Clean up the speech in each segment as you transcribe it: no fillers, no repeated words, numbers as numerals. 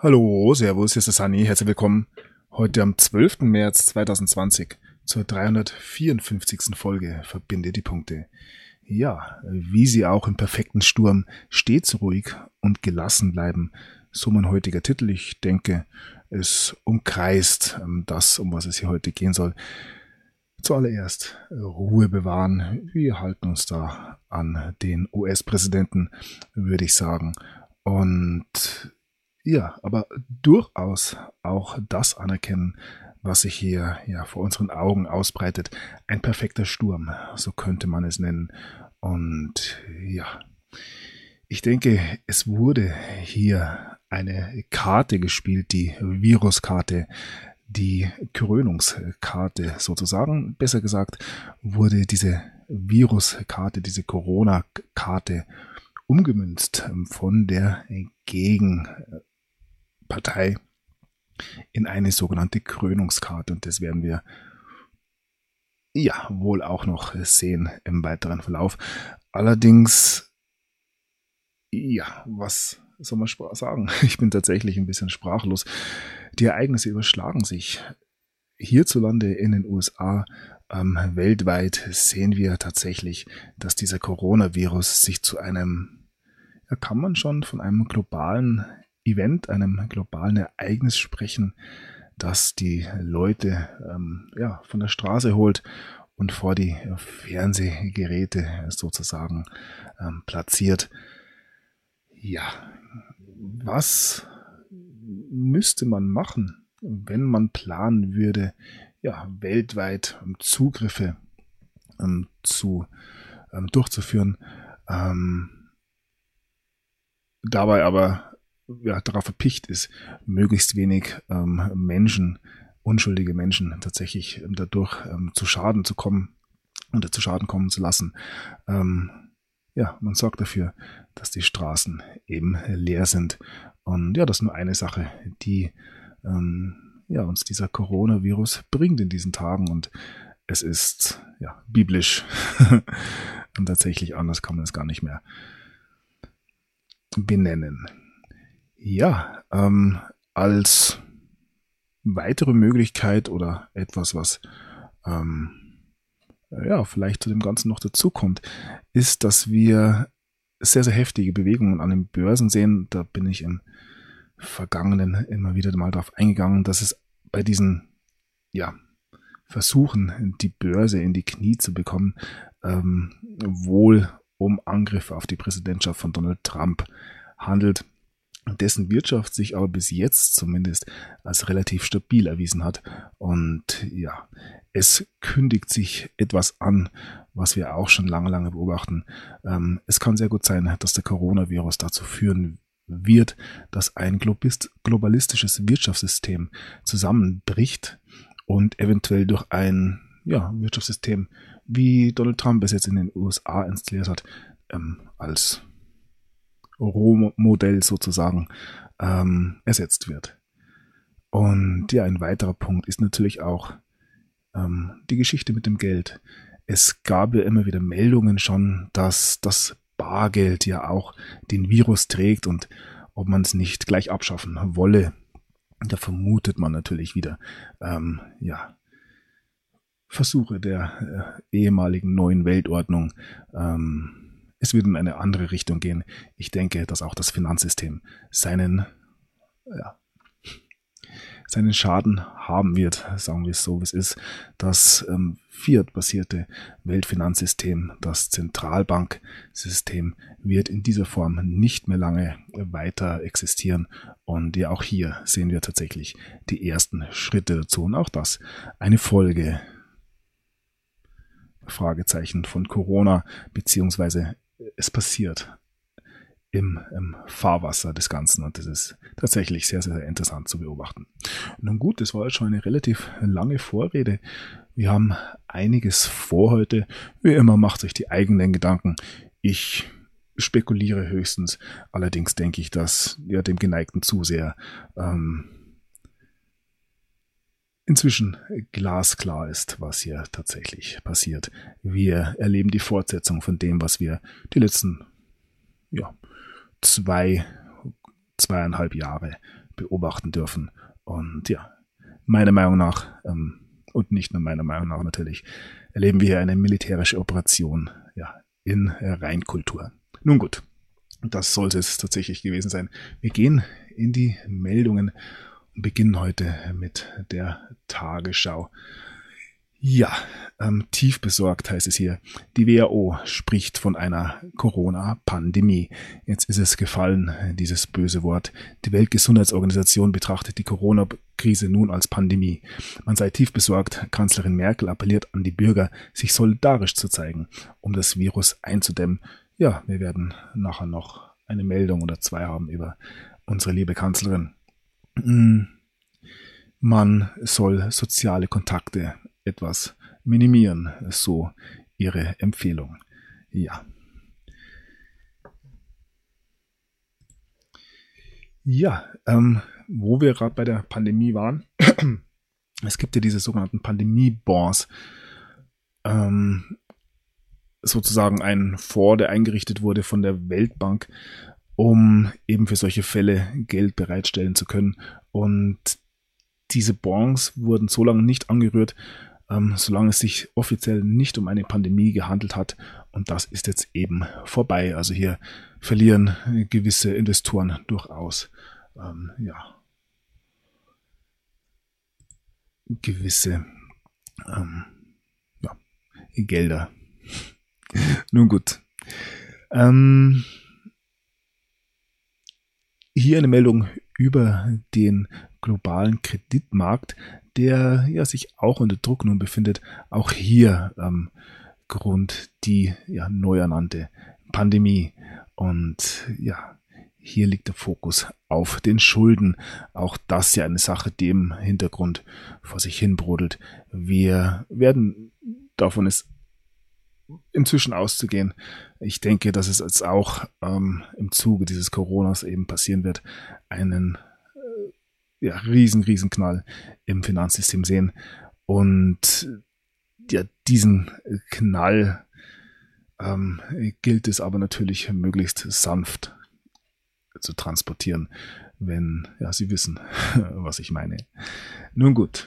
Hallo, Servus, hier ist der Sunny, herzlich willkommen. Heute am 12. März 2020 zur 354. Folge Verbinde die Punkte. Ja, wie Sie auch im perfekten Sturm stets ruhig und gelassen bleiben, so mein heutiger Titel. Ich denke, es umkreist das, um was es hier heute gehen soll. Zuallererst Ruhe bewahren. Wir halten uns da an den US-Präsidenten, würde ich sagen. Und ja, aber durchaus auch das anerkennen, was sich hier ja vor unseren Augen ausbreitet. Ein perfekter Sturm, so könnte man es nennen. Und ja, ich denke, es wurde hier eine Karte gespielt, die Viruskarte, die Krönungskarte sozusagen. Besser gesagt, wurde diese Viruskarte, diese Corona-Karte umgemünzt von der Gegenpartei in eine sogenannte Krönungskarte. Und das werden wir ja wohl auch noch sehen im weiteren Verlauf. Allerdings, ja, was soll man sagen? Ich bin tatsächlich ein bisschen sprachlos. Die Ereignisse überschlagen sich. Hierzulande in den USA, weltweit sehen wir tatsächlich, dass dieser Coronavirus sich zu einem, ja, kann man schon von einem globalen Event, einem globalen Ereignis sprechen, das die Leute ja, von der Straße holt und vor die Fernsehgeräte sozusagen platziert. Ja, was müsste man machen, wenn man planen würde, ja, weltweit Zugriffe durchzuführen, dabei aber ja, darauf erpicht ist, möglichst wenig Menschen, unschuldige Menschen tatsächlich dadurch zu Schaden zu kommen oder zu Schaden kommen zu lassen. Ja, man sorgt dafür, dass die Straßen eben leer sind. Und ja, das ist nur eine Sache, die ja, uns dieser Coronavirus bringt in diesen Tagen. Und es ist ja biblisch. Und tatsächlich anders kann man es gar nicht mehr benennen. Ja, als weitere Möglichkeit oder etwas, was ja, vielleicht zu dem Ganzen noch dazukommt, ist, dass wir sehr, sehr heftige Bewegungen an den Börsen sehen. Da bin ich im Vergangenen immer wieder mal darauf eingegangen, dass es bei diesen ja, Versuchen, die Börse in die Knie zu bekommen, wohl um Angriffe auf die Präsidentschaft von Donald Trump handelt, dessen Wirtschaft sich aber bis jetzt zumindest als relativ stabil erwiesen hat. Und ja, es kündigt sich etwas an, was wir auch schon lange beobachten. Es kann sehr gut sein, dass der Coronavirus dazu führen wird, dass ein globalistisches Wirtschaftssystem zusammenbricht und eventuell durch ein Wirtschaftssystem, wie Donald Trump es jetzt in den USA installiert hat, als Rohmodell sozusagen ersetzt wird. Und ja, ein weiterer Punkt ist natürlich auch die Geschichte mit dem Geld. Es gab ja immer wieder Meldungen schon, dass das Bargeld ja auch den Virus trägt und ob man es nicht gleich abschaffen wolle. Da vermutet man natürlich wieder Versuche der ehemaligen neuen Weltordnung. Es wird in eine andere Richtung gehen. Ich denke, dass auch das Finanzsystem seinen Schaden haben wird, sagen wir es so, wie es ist. Das Fiat-basierte Weltfinanzsystem, das Zentralbanksystem, wird in dieser Form nicht mehr lange weiter existieren. Und ja, auch hier sehen wir tatsächlich die ersten Schritte dazu. Und auch das eine Folge, Fragezeichen, von Corona, beziehungsweise es passiert im Fahrwasser des Ganzen und das ist tatsächlich sehr, sehr interessant zu beobachten. Nun gut, das war jetzt schon eine relativ lange Vorrede. Wir haben einiges vor heute. Wie immer macht euch die eigenen Gedanken. Ich spekuliere höchstens. Allerdings denke ich, dass ja dem geneigten Zuseher inzwischen glasklar ist, was hier tatsächlich passiert. Wir erleben die Fortsetzung von dem, was wir die letzten 2,5 Jahre beobachten dürfen. Und ja, meiner Meinung nach, und nicht nur meiner Meinung nach natürlich, erleben wir hier eine militärische Operation in Reinkultur. Nun gut, das sollte es tatsächlich gewesen sein. Wir gehen in die Meldungen und beginnen heute mit der Tagesschau. Ja, tief besorgt heißt es hier. Die WHO spricht von einer Corona-Pandemie. Jetzt ist es gefallen, dieses böse Wort. Die Weltgesundheitsorganisation betrachtet die Corona-Krise nun als Pandemie. Man sei tief besorgt. Kanzlerin Merkel appelliert an die Bürger, sich solidarisch zu zeigen, um das Virus einzudämmen. Ja, wir werden nachher noch eine Meldung oder zwei haben über unsere liebe Kanzlerin. Man soll soziale Kontakte etwas minimieren, so ihre Empfehlung. Ja. Ja, wo wir gerade bei der Pandemie waren, es gibt ja diese sogenannten Pandemie-Bonds, sozusagen ein Fonds, der eingerichtet wurde von der Weltbank, um eben für solche Fälle Geld bereitstellen zu können. Und diese Bonds wurden so lange nicht angerührt, solange es sich offiziell nicht um eine Pandemie gehandelt hat. Und das ist jetzt eben vorbei. Also hier verlieren gewisse Investoren durchaus gewisse Gelder. Nun gut. Hier eine Meldung über den globalen Kreditmarkt, der sich auch unter Druck nun befindet. Auch hier Grund die neu ernannte Pandemie. Und hier liegt der Fokus auf den Schulden. Auch das ja eine Sache, die im Hintergrund vor sich hin brodelt. Wir werden, davon ist inzwischen auszugehen. Ich denke, dass es jetzt auch im Zuge dieses Coronas eben passieren wird, einen riesen Knall im Finanzsystem sehen. Und diesen Knall gilt es aber natürlich möglichst sanft zu transportieren, wenn Sie wissen, was ich meine. Nun gut.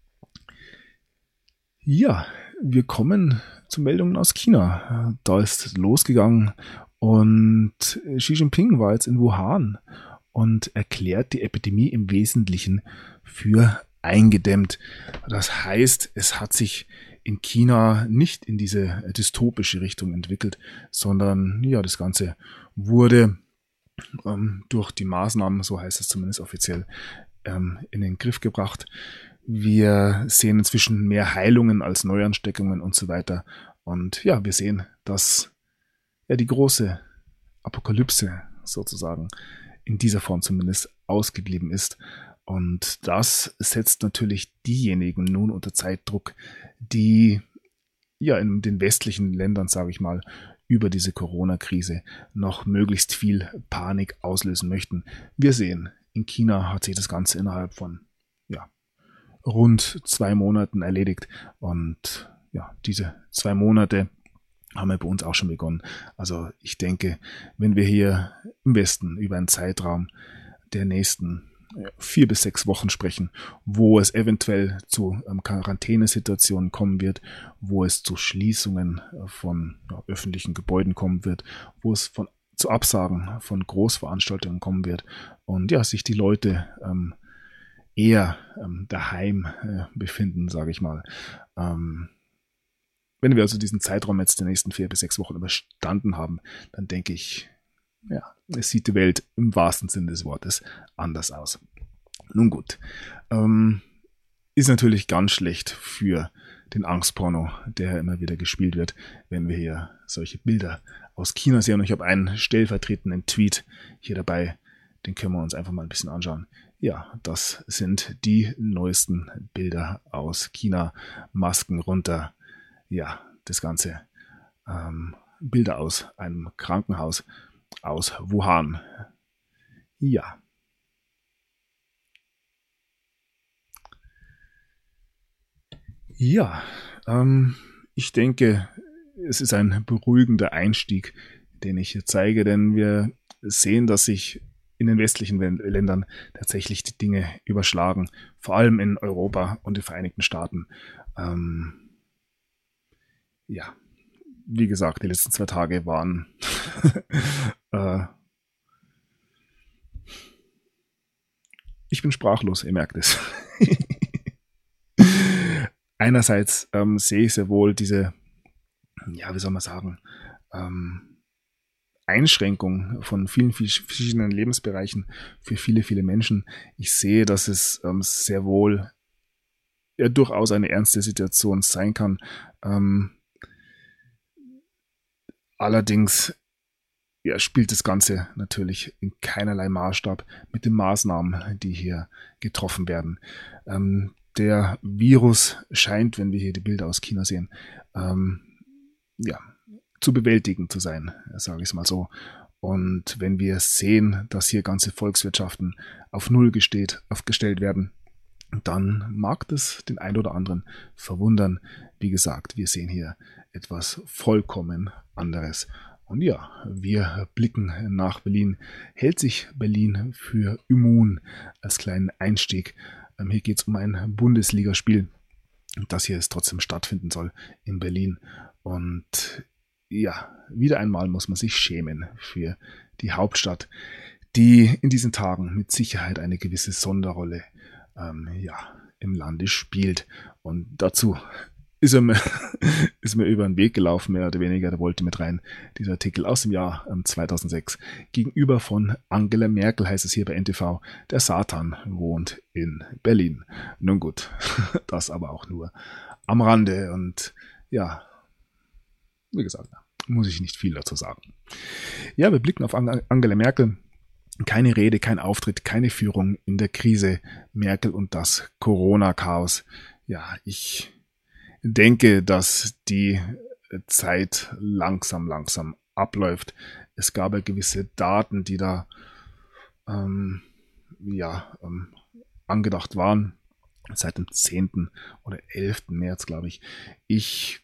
Ja, wir kommen zu Meldungen aus China. Da ist losgegangen und Xi Jinping war jetzt in Wuhan und erklärt die Epidemie im Wesentlichen für eingedämmt. Das heißt, es hat sich in China nicht in diese dystopische Richtung entwickelt, sondern das Ganze wurde durch die Maßnahmen, so heißt es zumindest offiziell, in den Griff gebracht. Wir sehen inzwischen mehr Heilungen als Neuansteckungen und so weiter. Und wir sehen, dass die große Apokalypse sozusagen in dieser Form zumindest ausgeblieben ist. Und das setzt natürlich diejenigen nun unter Zeitdruck, die in den westlichen Ländern, sage ich mal, über diese Corona-Krise noch möglichst viel Panik auslösen möchten. Wir sehen, in China hat sich das Ganze innerhalb von rund 2 Monaten erledigt. Und diese 2 Monate haben wir bei uns auch schon begonnen. Also ich denke, wenn wir hier im Westen über einen Zeitraum der nächsten 4 bis 6 Wochen sprechen, wo es eventuell zu Quarantänesituationen kommen wird, wo es zu Schließungen von öffentlichen Gebäuden kommen wird, wo es zu Absagen von Großveranstaltungen kommen wird und sich die Leute eher daheim befinden, sage ich mal. Wenn wir also diesen Zeitraum jetzt der nächsten 4 bis 6 Wochen überstanden haben, dann denke ich, es sieht die Welt im wahrsten Sinne des Wortes anders aus. Nun gut, ist natürlich ganz schlecht für den Angstporno, der immer wieder gespielt wird, wenn wir hier solche Bilder aus China sehen. Und ich habe einen stellvertretenden Tweet hier dabei, den können wir uns einfach mal ein bisschen anschauen. Ja, das sind die neuesten Bilder aus China. Masken runter. Ja, das Ganze. Bilder aus einem Krankenhaus aus Wuhan. Ja. Ja, ich denke, es ist ein beruhigender Einstieg, den ich hier zeige, denn wir sehen, dass sich in den westlichen Ländern tatsächlich die Dinge überschlagen, vor allem in Europa und den Vereinigten Staaten. Ja, wie gesagt, die letzten 2 Tage waren ich bin sprachlos, ihr merkt es. Einerseits sehe ich sehr wohl diese, ja, wie soll man sagen, Einschränkung von vielen verschiedenen Lebensbereichen für viele, viele Menschen. Ich sehe, dass es sehr wohl ja durchaus eine ernste Situation sein kann. Allerdings ja, spielt das Ganze natürlich in keinerlei Maßstab mit den Maßnahmen, die hier getroffen werden. Der Virus scheint, wenn wir hier die Bilder aus China sehen, ja, zu bewältigen zu sein, sage ich es mal so. Und wenn wir sehen, dass hier ganze Volkswirtschaften auf Null aufgestellt werden, dann mag das den einen oder anderen verwundern. Wie gesagt, wir sehen hier etwas vollkommen anderes. Und ja, wir blicken nach Berlin. Hält sich Berlin für immun als kleinen Einstieg? Hier geht es um ein Bundesligaspiel, das hier jetzt trotzdem stattfinden soll in Berlin. Und ja, wieder einmal muss man sich schämen für die Hauptstadt, die in diesen Tagen mit Sicherheit eine gewisse Sonderrolle im Lande spielt. Und dazu ist mir über den Weg gelaufen, mehr oder weniger, da wollte mit rein, dieser Artikel aus dem Jahr 2006. Gegenüber von Angela Merkel heißt es hier bei NTV, der Satan wohnt in Berlin. Nun gut, das aber auch nur am Rande. Und ja, wie gesagt, muss ich nicht viel dazu sagen. Ja, wir blicken auf Angela Merkel. Keine Rede, kein Auftritt, keine Führung in der Krise. Merkel und das Corona-Chaos. Ja, ich denke, dass die Zeit langsam abläuft. Es gab ja gewisse Daten, die da angedacht waren. Seit dem 10. oder 11. März, glaube ich.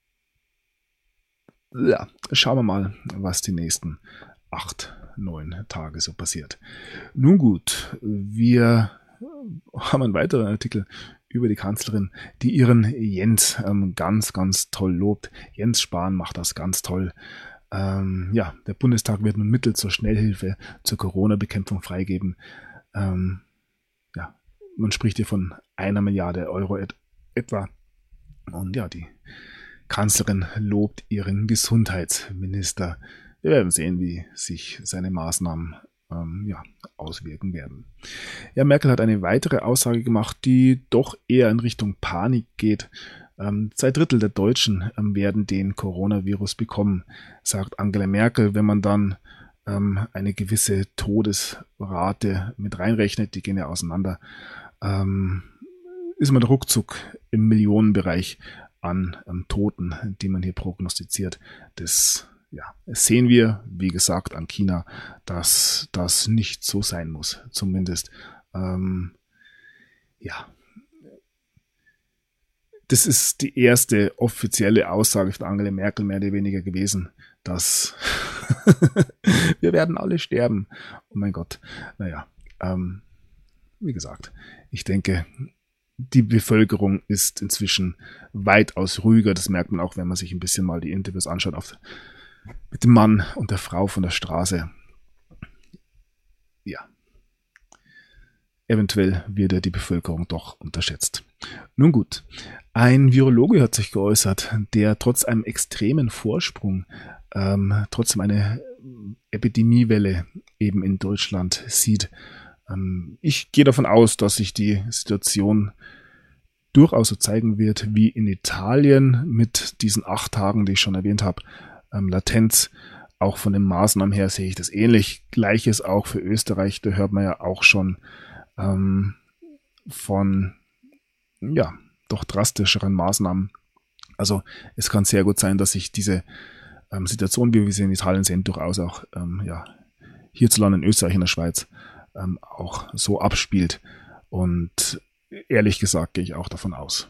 Schauen wir mal, was die nächsten 8-9 Tage so passiert. Nun gut, wir haben einen weiteren Artikel über die Kanzlerin, die ihren Jens ganz toll lobt. Jens Spahn macht das ganz toll. Der Bundestag wird nun Mittel zur Schnellhilfe zur Corona-Bekämpfung freigeben. Man spricht hier von 1 Milliarde Euro etwa. Und ja, die Kanzlerin lobt ihren Gesundheitsminister. Wir werden sehen, wie sich seine Maßnahmen auswirken werden. Ja, Merkel hat eine weitere Aussage gemacht, die doch eher in Richtung Panik geht. 2/3 der Deutschen werden den Coronavirus bekommen, sagt Angela Merkel. Wenn man dann eine gewisse Todesrate mit reinrechnet, die gehen ja auseinander, ist man ruckzuck im Millionenbereich an Toten, die man hier prognostiziert. Das sehen wir, wie gesagt, an China, dass das nicht so sein muss. Zumindest, das ist die erste offizielle Aussage von Angela Merkel mehr oder weniger gewesen, dass wir werden alle sterben. Oh mein Gott. Wie gesagt, ich denke, die Bevölkerung ist inzwischen weitaus ruhiger. Das merkt man auch, wenn man sich ein bisschen mal die Interviews anschaut mit dem Mann und der Frau von der Straße. Ja. Eventuell wird ja die Bevölkerung doch unterschätzt. Nun gut, ein Virologe hat sich geäußert, der trotz einem extremen Vorsprung trotzdem eine Epidemiewelle eben in Deutschland sieht. Ich gehe davon aus, dass sich die Situation durchaus so zeigen wird wie in Italien mit diesen 8 Tagen, die ich schon erwähnt habe, Latenz. Auch von den Maßnahmen her sehe ich das ähnlich. Gleiches auch für Österreich, da hört man ja auch schon von doch drastischeren Maßnahmen. Also es kann sehr gut sein, dass sich diese Situation, wie wir sie in Italien sehen, durchaus auch hierzulande in Österreich, in der Schweiz auch so abspielt. Und ehrlich gesagt gehe ich auch davon aus.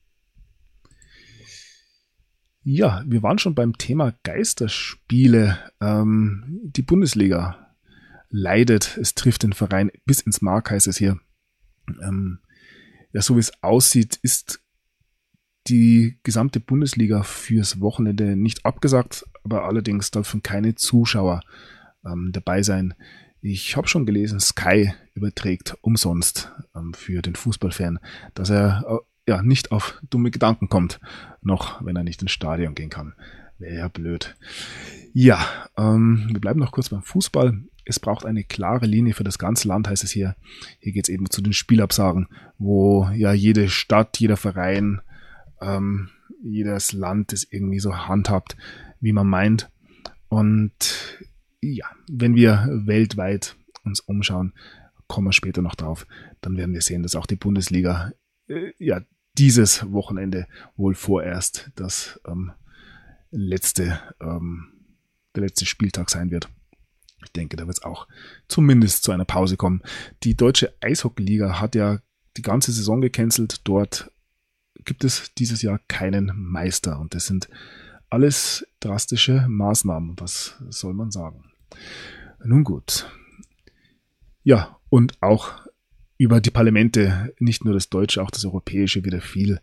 Ja, wir waren schon beim Thema Geisterspiele. Die Bundesliga leidet. Es trifft den Verein bis ins Mark, heißt es hier. Ja, so wie es aussieht, ist die gesamte Bundesliga fürs Wochenende nicht abgesagt, aber allerdings dürfen keine Zuschauer dabei sein. Ich habe schon gelesen, Sky überträgt umsonst für den Fußballfan, dass er nicht auf dumme Gedanken kommt, noch wenn er nicht ins Stadion gehen kann. Wäre ja blöd. Ja, wir bleiben noch kurz beim Fußball. Es braucht eine klare Linie für das ganze Land, heißt es hier. Hier geht es eben zu den Spielabsagen, wo ja jede Stadt, jeder Verein, jedes Land es irgendwie so handhabt, wie man meint. Und ja, wenn wir weltweit uns umschauen, kommen wir später noch drauf, dann werden wir sehen, dass auch die Bundesliga dieses Wochenende wohl vorerst der letzte Spieltag sein wird. Ich denke, da wird es auch zumindest zu einer Pause kommen. Die deutsche Eishockeyliga hat ja die ganze Saison gecancelt. Dort gibt es dieses Jahr keinen Meister. Und das sind alles drastische Maßnahmen. Was soll man sagen? Nun gut. Ja, und auch über die Parlamente, nicht nur das deutsche, auch das europäische, wieder viel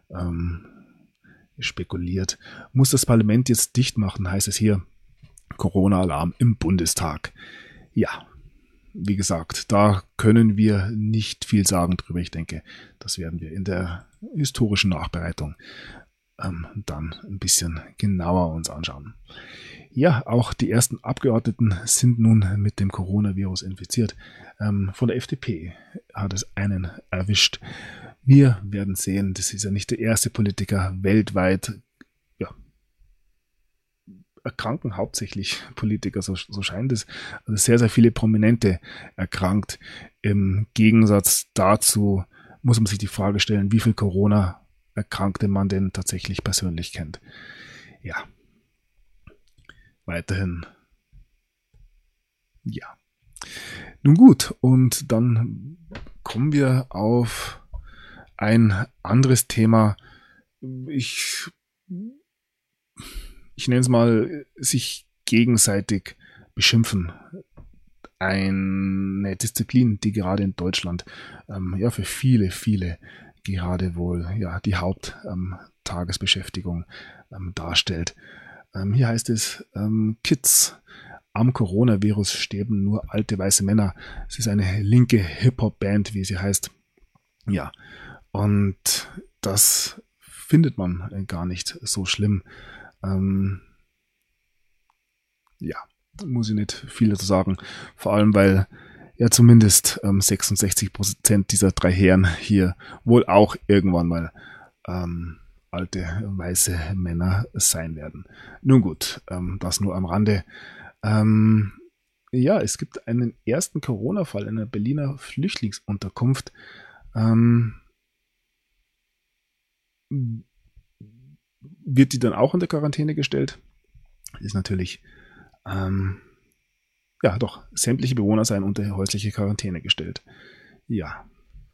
spekuliert. Muss das Parlament jetzt dicht machen, heißt es hier. Corona-Alarm im Bundestag. Ja, wie gesagt, da können wir nicht viel sagen drüber. Ich denke, das werden wir in der historischen Nachbereitung dann ein bisschen genauer uns anschauen. Ja, auch die ersten Abgeordneten sind nun mit dem Coronavirus infiziert. Von der FDP hat es einen erwischt. Wir werden sehen, das ist ja nicht der erste Politiker weltweit. Erkranken hauptsächlich Politiker, so scheint es. Also sehr, sehr viele Prominente erkrankt. Im Gegensatz dazu muss man sich die Frage stellen, wie viel Corona-Erkrankte man denn tatsächlich persönlich kennt. Ja, weiterhin. Ja. Nun gut, und dann kommen wir auf ein anderes Thema. Ich nenne es mal, sich gegenseitig beschimpfen. Eine Disziplin, die gerade in Deutschland für viele, viele gerade wohl die Haupttagesbeschäftigung darstellt. Hier heißt es, Kids, am Coronavirus sterben nur alte weiße Männer. Es ist eine linke Hip-Hop-Band, wie sie heißt. Ja, und das findet man gar nicht so schlimm. Muss ich nicht viel dazu sagen. Vor allem, weil ja zumindest 66% dieser drei Herren hier wohl auch irgendwann mal alte weiße Männer sein werden. Nun gut, das nur am Rande. Es gibt einen ersten Corona-Fall in einer Berliner Flüchtlingsunterkunft. Wird die dann auch unter Quarantäne gestellt? Ist natürlich, sämtliche Bewohner seien unter häusliche Quarantäne gestellt. Ja,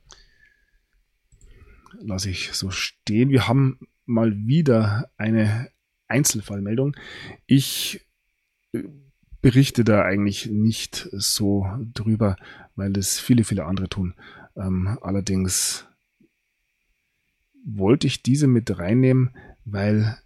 lasse ich so stehen. Wir haben mal wieder eine Einzelfallmeldung. Ich berichte da eigentlich nicht so drüber, weil es viele, viele andere tun. Allerdings wollte ich diese mit reinnehmen, weil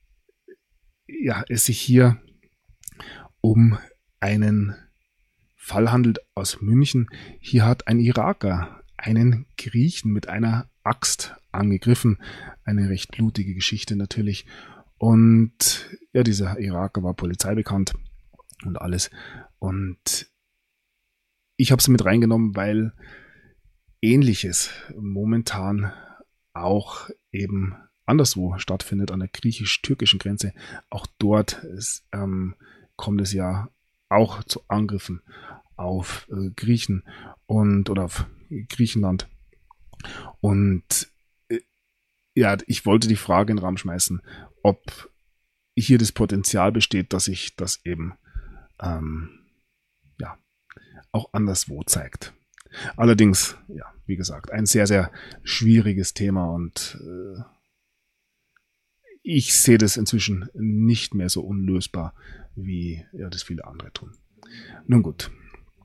es sich hier um einen Fall handelt aus München. Hier hat ein Iraker einen Griechen mit einer Axt angegriffen. Eine recht blutige Geschichte natürlich. Und dieser Iraker war polizeibekannt und alles. Und ich habe es mit reingenommen, weil Ähnliches momentan auch eben anderswo stattfindet, an der griechisch-türkischen Grenze. Auch dort kommt es ja auch zu Angriffen auf Griechen oder auf Griechenland. Und ich wollte die Frage in den Raum schmeißen, ob hier das Potenzial besteht, dass sich das eben auch anderswo zeigt. Allerdings, wie gesagt, ein sehr, sehr schwieriges Thema und ich sehe das inzwischen nicht mehr so unlösbar, wie das viele andere tun. Nun gut.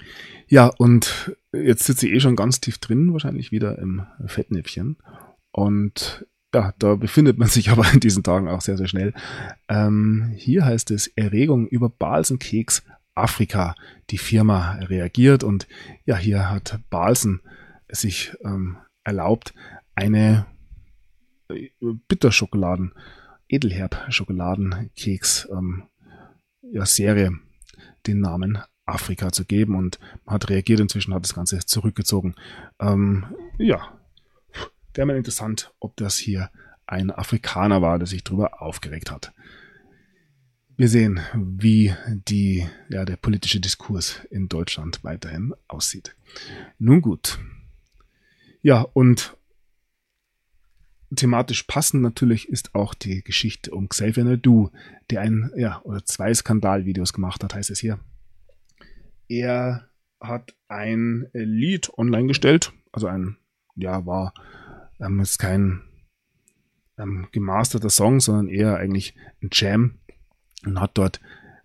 Ja, und jetzt sitze ich schon ganz tief drin, wahrscheinlich wieder im Fettnäpfchen. Und ja, da befindet man sich aber in diesen Tagen auch sehr, sehr schnell. Hier heißt es Erregung über Balsenkeks Afrika. Die Firma reagiert und ja, hier hat Balsen sich erlaubt, eine Bitterschokoladen, Edelherb-Schokoladenkeks Serie den Namen Afrika zu geben und man hat reagiert, inzwischen hat das Ganze zurückgezogen. Ja, wäre mal interessant, ob das hier ein Afrikaner war, der sich darüber aufgeregt hat. Wir sehen, wie der politische Diskurs in Deutschland weiterhin aussieht. Nun gut. Ja, und thematisch passend natürlich ist auch die Geschichte um Xavier Naidoo, der oder 2 Skandalvideos gemacht hat, heißt es hier. Er hat ein Lied online gestellt, also ist kein gemasterter Song, sondern eher eigentlich ein Jam und hat dort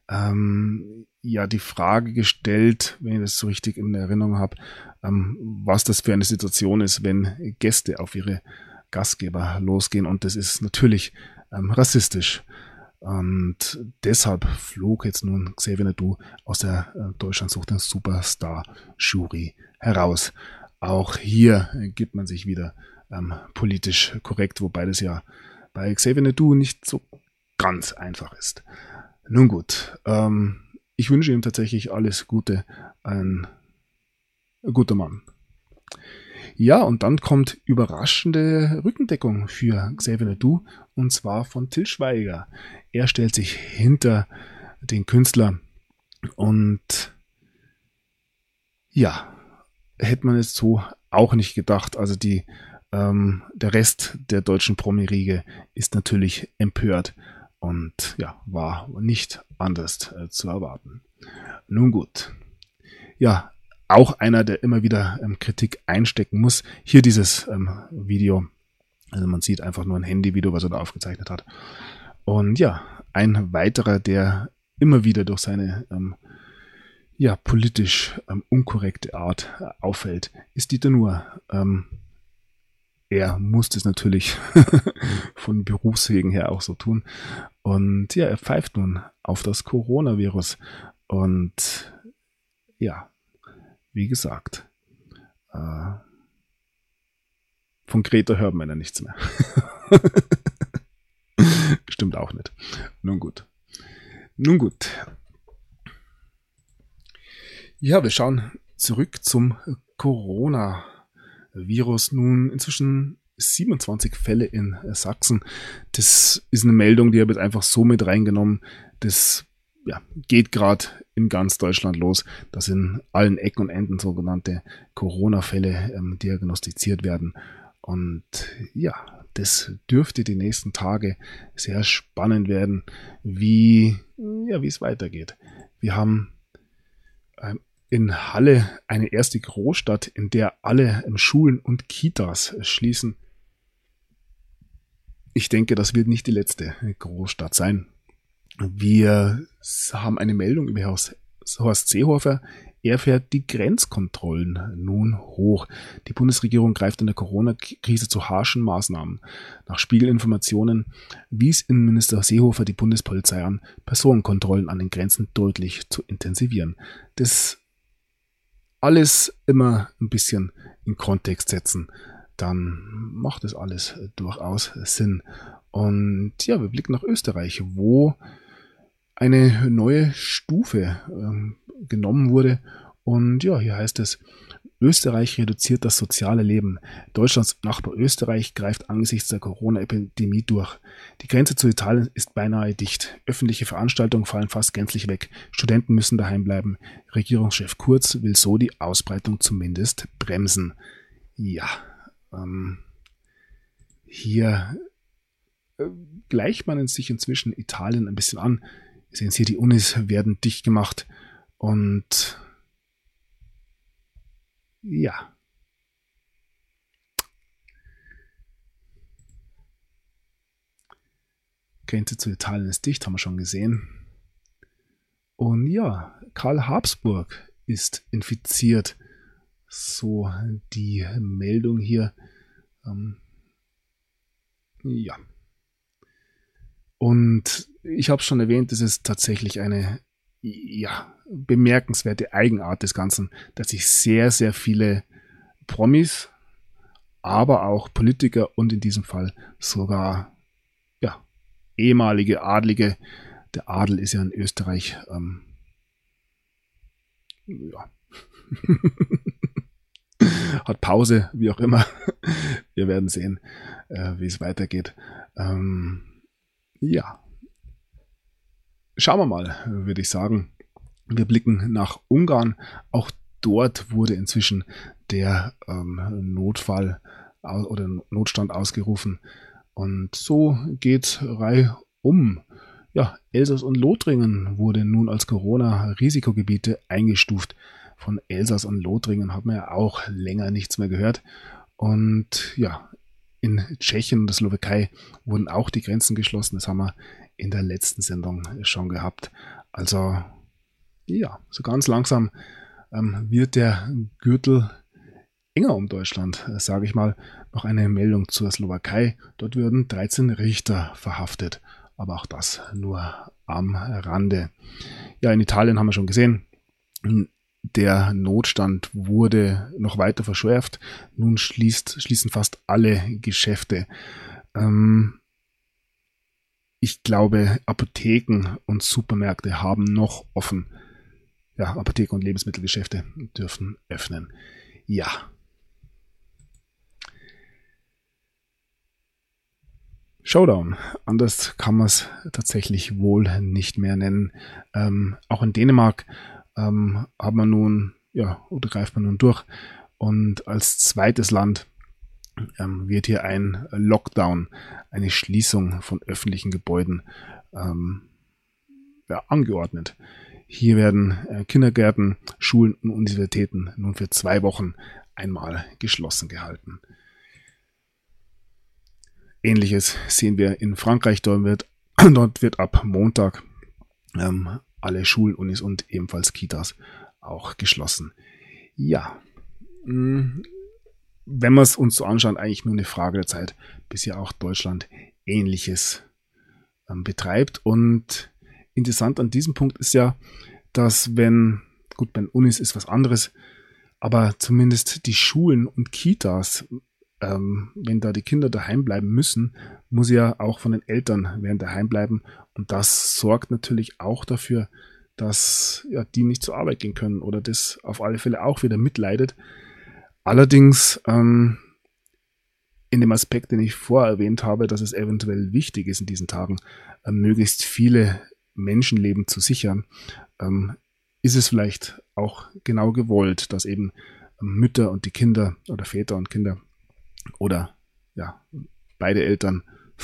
die Frage gestellt, wenn ich das so richtig in Erinnerung habe, was das für eine Situation ist, wenn Gäste auf ihre Gastgeber losgehen, und das ist natürlich rassistisch. Und deshalb flog jetzt nun Xavier Naidoo aus der Deutschland sucht den Superstar-Jury heraus. Auch hier gibt man sich wieder politisch korrekt, wobei das ja bei Xavier Naidoo nicht so ganz einfach ist. Nun gut, ich wünsche ihm tatsächlich alles Gute, ein guter Mann. Ja, und dann kommt überraschende Rückendeckung für Xavier Naidoo, und zwar von Til Schweiger. Er stellt sich hinter den Künstler und ja, hätte man jetzt so auch nicht gedacht. Also der Rest der deutschen Promi-Riege ist natürlich empört und ja, war nicht anders zu erwarten. Nun gut. Ja, auch einer, der immer wieder Kritik einstecken muss. Hier dieses Video. Also man sieht einfach nur ein Handyvideo, was er da aufgezeichnet hat. Und ja, ein weiterer, der immer wieder durch seine politisch unkorrekte Art auffällt, ist Dieter Nuhr. Er muss das natürlich von Berufswegen her auch so tun. Und ja, er pfeift nun auf das Coronavirus. Und ja, wie gesagt, von Greta hört man ja nichts mehr. Stimmt auch nicht. Nun gut. Ja, wir schauen zurück zum Coronavirus. Nun inzwischen 27 Fälle in Sachsen. Das ist eine Meldung, die habe ich jetzt einfach so mit reingenommen. Das geht gerade in ganz Deutschland los, dass in allen Ecken und Enden sogenannte Corona-Fälle diagnostiziert werden. Und ja, das dürfte die nächsten Tage sehr spannend werden, wie es weitergeht. Wir haben in Halle eine erste Großstadt, in der alle Schulen und Kitas schließen. Ich denke, das wird nicht die letzte Großstadt sein. Wir haben eine Meldung über Horst Seehofer. Er fährt die Grenzkontrollen nun hoch. Die Bundesregierung greift in der Corona-Krise zu harschen Maßnahmen. Nach Spiegelinformationen wies Innenminister Seehofer die Bundespolizei an, Personenkontrollen an den Grenzen deutlich zu intensivieren. Das alles immer ein bisschen in Kontext setzen, dann macht es alles durchaus Sinn. Und ja, wir blicken nach Österreich, wo eine neue Stufe genommen wurde. Und ja, hier heißt es, Österreich reduziert das soziale Leben. Deutschlands Nachbar Österreich greift angesichts der Corona-Epidemie durch. Die Grenze zu Italien ist beinahe dicht. Öffentliche Veranstaltungen fallen fast gänzlich weg. Studenten müssen daheim bleiben. Regierungschef Kurz will so die Ausbreitung zumindest bremsen. Ja, hier gleicht man sich inzwischen Italien ein bisschen an. Wir sehen hier, die Unis werden dicht gemacht und ja. Grenze zu Italien ist dicht, haben wir schon gesehen. Und ja, Karl Habsburg ist infiziert. So die Meldung hier. Ja. Und ich habe schon erwähnt, es ist tatsächlich eine bemerkenswerte Eigenart des Ganzen, dass sich sehr, sehr viele Promis, aber auch Politiker und in diesem Fall sogar ehemalige Adlige, der Adel ist ja in Österreich hat Pause, wie auch immer. Wir werden sehen, wie es weitergeht. Schauen wir mal, würde ich sagen. Wir blicken nach Ungarn. Auch dort wurde inzwischen der Notfall oder Notstand ausgerufen. Und so geht's reihum. Ja, Elsass und Lothringen wurde nun als Corona-Risikogebiete eingestuft. Von Elsass und Lothringen hat man ja auch länger nichts mehr gehört. Und ja, in Tschechien und der Slowakei wurden auch die Grenzen geschlossen. Das haben wir in der letzten Sendung schon gehabt. Also ja, so ganz langsam wird der Gürtel enger um Deutschland, sage ich mal. Noch eine Meldung zur Slowakei. Dort würden 13 Richter verhaftet. Aber auch das nur am Rande. Ja, in Italien haben wir schon gesehen, der Notstand wurde noch weiter verschärft. Nun schließen fast alle Geschäfte. Ich glaube, Apotheken und Supermärkte haben noch offen. Ja, Apotheken und Lebensmittelgeschäfte dürfen öffnen. Ja. Showdown. Anders kann man es tatsächlich wohl nicht mehr nennen. Auch in Dänemark hat man nun, oder greift man nun durch. Und als zweites Land wird hier ein Lockdown, eine Schließung von öffentlichen Gebäuden angeordnet. Hier werden Kindergärten, Schulen und Universitäten nun für 2 Wochen einmal geschlossen gehalten. Ähnliches sehen wir in Frankreich. Dort wird ab Montag alle Schulen, Unis und ebenfalls Kitas auch geschlossen. Ja, wenn wir es uns so anschauen, eigentlich nur eine Frage der Zeit, bis ja auch Deutschland Ähnliches betreibt. Und interessant an diesem Punkt ist ja, dass bei den Unis ist was anderes, aber zumindest die Schulen und Kitas, wenn da die Kinder daheim bleiben müssen, muss ja auch von den Eltern werden daheim bleiben. Und das sorgt natürlich auch dafür, dass die nicht zur Arbeit gehen können oder das auf alle Fälle auch wieder mitleidet. Allerdings in dem Aspekt, den ich vorher erwähnt habe, dass es eventuell wichtig ist in diesen Tagen, möglichst viele Menschenleben zu sichern, ist es vielleicht auch genau gewollt, dass eben Mütter und die Kinder oder Väter und Kinder oder beide Eltern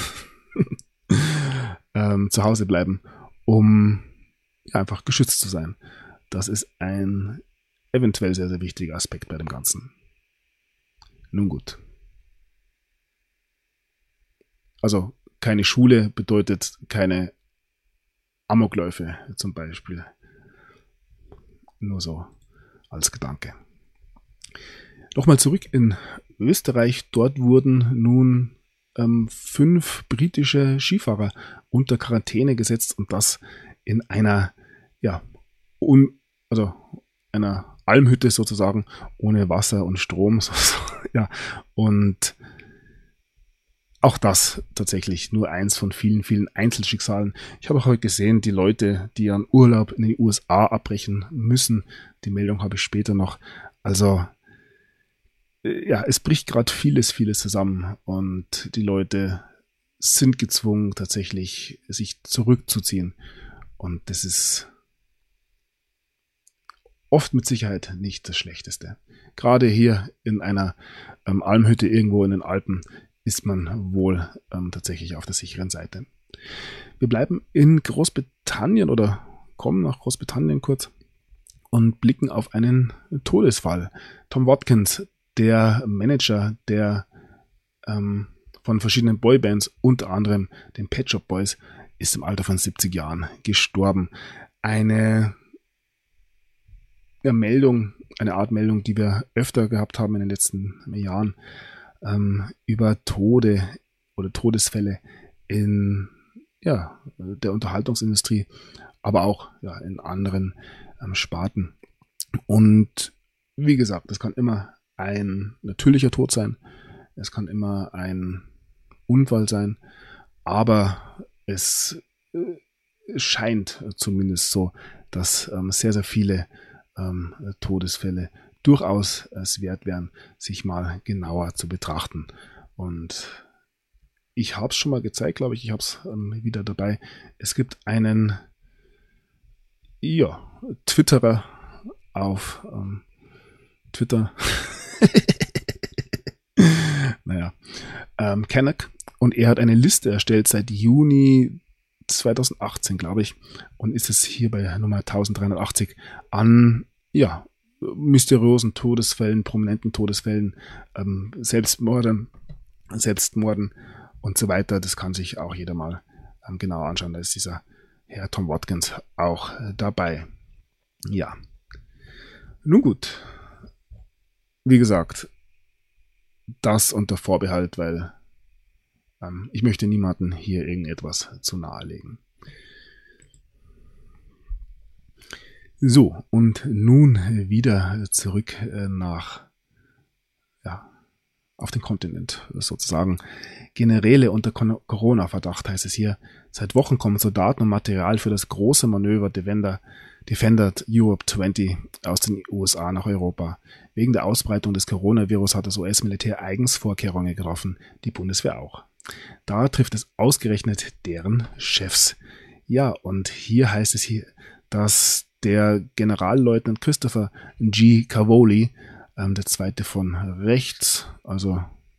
zu Hause bleiben, um einfach geschützt zu sein. Das ist ein eventuell sehr, sehr wichtiger Aspekt bei dem Ganzen. Nun gut. Also keine Schule bedeutet keine Amokläufe zum Beispiel. Nur so als Gedanke. Nochmal zurück in Österreich. Dort wurden nun 5 britische Skifahrer unter Quarantäne gesetzt und das in einer einer Almhütte sozusagen, ohne Wasser und Strom. Und auch das tatsächlich nur eins von vielen, vielen Einzelschicksalen. Ich habe auch heute gesehen, die Leute, die ihren Urlaub in den USA abbrechen müssen, die Meldung habe ich später noch. Also es bricht gerade vieles zusammen und die Leute sind gezwungen, tatsächlich sich zurückzuziehen. Und das ist oft mit Sicherheit nicht das Schlechteste. Gerade hier in einer Almhütte irgendwo in den Alpen ist man wohl tatsächlich auf der sicheren Seite. Wir bleiben in Großbritannien oder kommen nach Großbritannien kurz und blicken auf einen Todesfall. Tom Watkins, der Manager der von verschiedenen Boybands, unter anderem den Pet Shop Boys, ist im Alter von 70 Jahren gestorben. Eine Meldung, eine Art Meldung, die wir öfter gehabt haben in den letzten Jahren, über Tode oder Todesfälle in der Unterhaltungsindustrie, aber auch in anderen Sparten. Und wie gesagt, das kann immer ein natürlicher Tod sein, es kann immer ein Unfall sein, aber es scheint zumindest so, dass sehr, sehr viele Todesfälle durchaus es wert wären, sich mal genauer zu betrachten. Und ich habe es schon mal gezeigt, glaube ich, habe es wieder dabei. Es gibt einen Twitterer auf Twitter, Kanak, und er hat eine Liste erstellt seit Juni 2018, glaube ich, und ist es hier bei Nummer 1380 an mysteriösen Todesfällen, prominenten Todesfällen, Selbstmorden und so weiter. Das kann sich auch jeder mal genauer anschauen. Da ist dieser Herr Tom Watkins auch dabei. Ja. Nun gut. Wie gesagt, das unter Vorbehalt, weil ich möchte niemanden hier irgendetwas zu nahe legen. So, und nun wieder zurück auf den Kontinent sozusagen. Generäle unter Corona-Verdacht, heißt es hier. Seit Wochen kommen Soldaten und Material für das große Manöver Defender Europe 20 aus den USA nach Europa. Wegen der Ausbreitung des Coronavirus hat das US-Militär eigens Vorkehrungen getroffen, die Bundeswehr auch. Da trifft es ausgerechnet deren Chefs. Ja, und hier heißt es hier, dass der Generalleutnant Christopher G. Cavoli, der zweite von rechts, also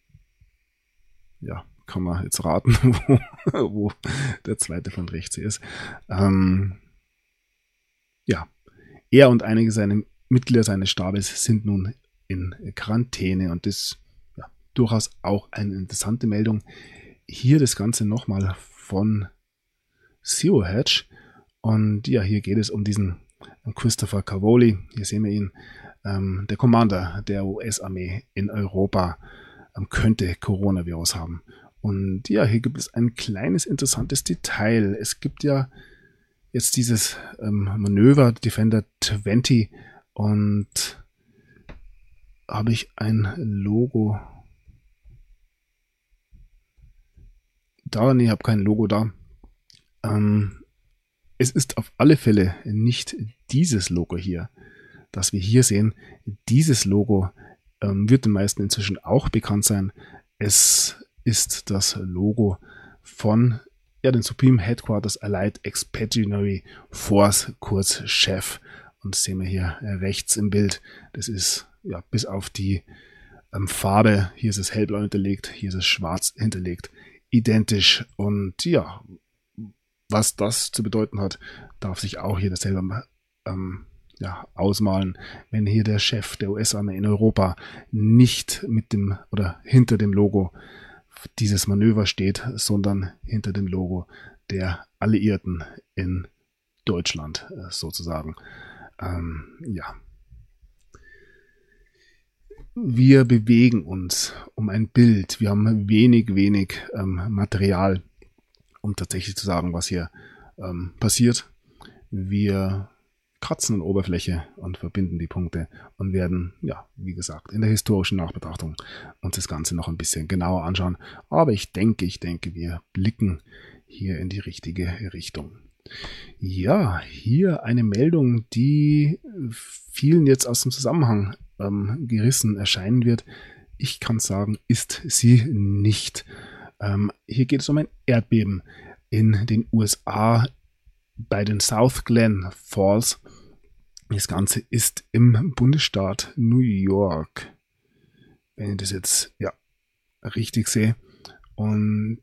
kann man jetzt raten, wo der zweite von rechts ist. Er und einige seiner Mitglieder seines Stabes sind nun in Quarantäne, und das durchaus auch eine interessante Meldung. Hier das Ganze nochmal von Zero Hedge, und hier geht es um diesen Christopher Cavoli. Hier sehen wir ihn. Der Commander der US-Armee in Europa könnte Coronavirus haben. Und hier gibt es ein kleines interessantes Detail. Es gibt ja jetzt dieses Manöver Defender 20, und habe ich ein Logo da? Nee, ich habe kein Logo da. Es ist auf alle Fälle nicht dieses Logo hier, das wir hier sehen. Dieses Logo wird den meisten inzwischen auch bekannt sein. Es ist das Logo von den Supreme Headquarters Allied Expeditionary Force, kurz Chef. Und das sehen wir hier rechts im Bild. Das ist bis auf die Farbe, hier ist es hellblau hinterlegt, hier ist es schwarz hinterlegt, identisch. Und was das zu bedeuten hat, darf sich auch jeder selber ausmalen, wenn hier der Chef der US-Armee in Europa nicht mit dem oder hinter dem Logo dieses Manöver steht, sondern hinter dem Logo der Alliierten in Deutschland sozusagen. Wir bewegen uns um ein Bild. Wir haben wenig Material, um tatsächlich zu sagen, was hier passiert. Wir kratzen an der Oberfläche und verbinden die Punkte und werden, wie gesagt, in der historischen Nachbetrachtung uns das Ganze noch ein bisschen genauer anschauen. Aber ich denke, wir blicken hier in die richtige Richtung. Ja, hier eine Meldung, die vielen jetzt aus dem Zusammenhang gerissen erscheinen wird. Ich kann sagen, ist sie nicht. Hier geht es um ein Erdbeben in den USA bei den South Glen Falls. Das Ganze ist im Bundesstaat New York, wenn ich das jetzt richtig sehe. Und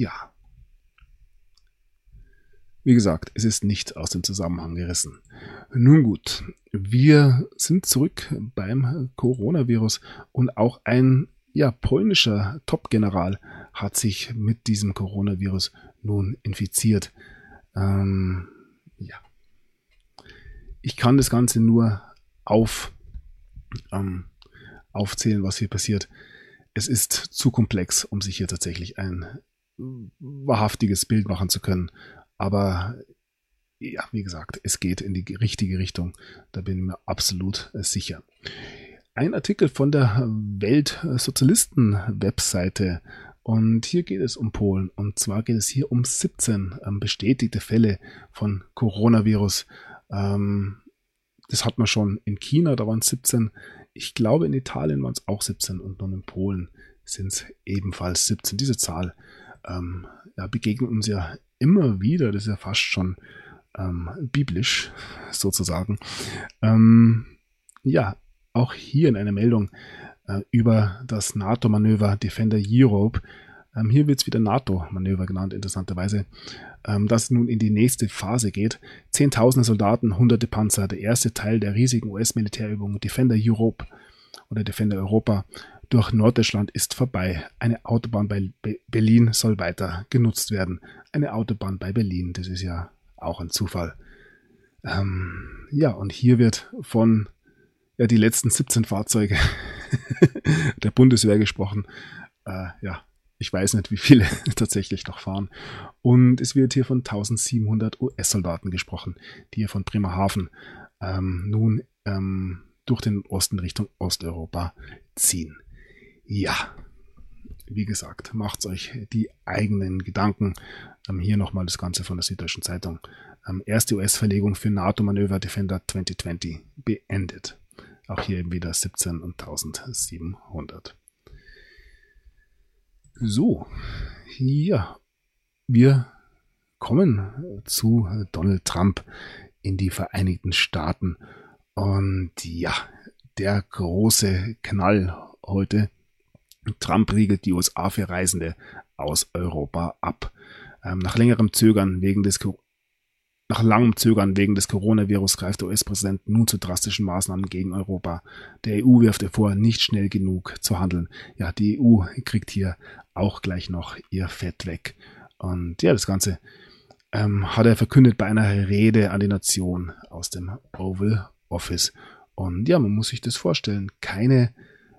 wie gesagt, es ist nicht aus dem Zusammenhang gerissen. Nun gut, wir sind zurück beim Coronavirus, und auch ein polnischer Top-General hat sich mit diesem Coronavirus nun infiziert. Ich kann das Ganze nur aufzählen, was hier passiert. Es ist zu komplex, um sich hier tatsächlich ein wahrhaftiges Bild machen zu können. Aber ja, wie gesagt, es geht in die richtige Richtung. Da bin ich mir absolut sicher. Ein Artikel von der Weltsozialisten-Webseite. Und hier geht es um Polen. Und zwar geht es hier um 17 bestätigte Fälle von Coronavirus. Das hat man schon in China, da waren es 17. Ich glaube, in Italien waren es auch 17 und nun in Polen sind es ebenfalls 17. Diese Zahl begegnet uns ja immer wieder. Das ist ja fast schon biblisch sozusagen. Auch hier in einer Meldung über das NATO-Manöver Defender Europe. Hier wird es wieder NATO-Manöver genannt, interessanterweise, das nun in die nächste Phase geht. Zehntausende Soldaten, hunderte Panzer, der erste Teil der riesigen US-Militärübung Defender Europe oder Defender Europa durch Norddeutschland ist vorbei. Eine Autobahn bei Berlin soll weiter genutzt werden. Eine Autobahn bei Berlin, das ist ja auch ein Zufall. Und hier wird von die letzten 17 Fahrzeuge der Bundeswehr gesprochen. Ich weiß nicht, wie viele tatsächlich noch fahren. Und es wird hier von 1700 US-Soldaten gesprochen, die hier von Bremerhaven nun durch den Osten Richtung Osteuropa ziehen. Ja, wie gesagt, macht euch die eigenen Gedanken. Hier nochmal das Ganze von der Süddeutschen Zeitung. Erste US-Verlegung für NATO-Manöver Defender 2020 beendet. Auch hier eben wieder 17 und 1700. So, hier, wir kommen zu Donald Trump in die Vereinigten Staaten. Und ja, der große Knall heute. Trump riegelt die USA für Reisende aus Europa ab. Nach langem Zögern wegen des Coronavirus greift der US-Präsident nun zu drastischen Maßnahmen gegen Europa. Der EU wirft er vor, nicht schnell genug zu handeln. Ja, die EU kriegt hier auch gleich noch ihr Fett weg. Und ja, das Ganze hat er verkündet bei einer Rede an die Nation aus dem Oval Office. Und ja, man muss sich das vorstellen. Keine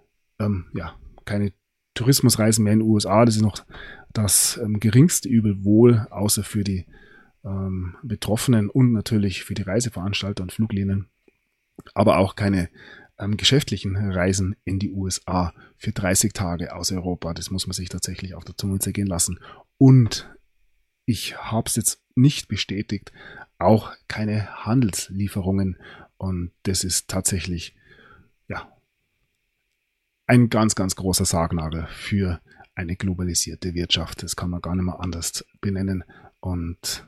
Tourismusreisen mehr in den USA. Das ist noch das geringste Übel wohl, außer für die Betroffenen und natürlich für die Reiseveranstalter und Fluglinien, aber auch keine geschäftlichen Reisen in die USA für 30 Tage aus Europa. Das muss man sich tatsächlich auf der Zunge zergehen lassen. Und ich habe es jetzt nicht bestätigt, auch keine Handelslieferungen. Und das ist tatsächlich ein ganz, ganz großer Sargnagel für eine globalisierte Wirtschaft. Das kann man gar nicht mehr anders benennen. Und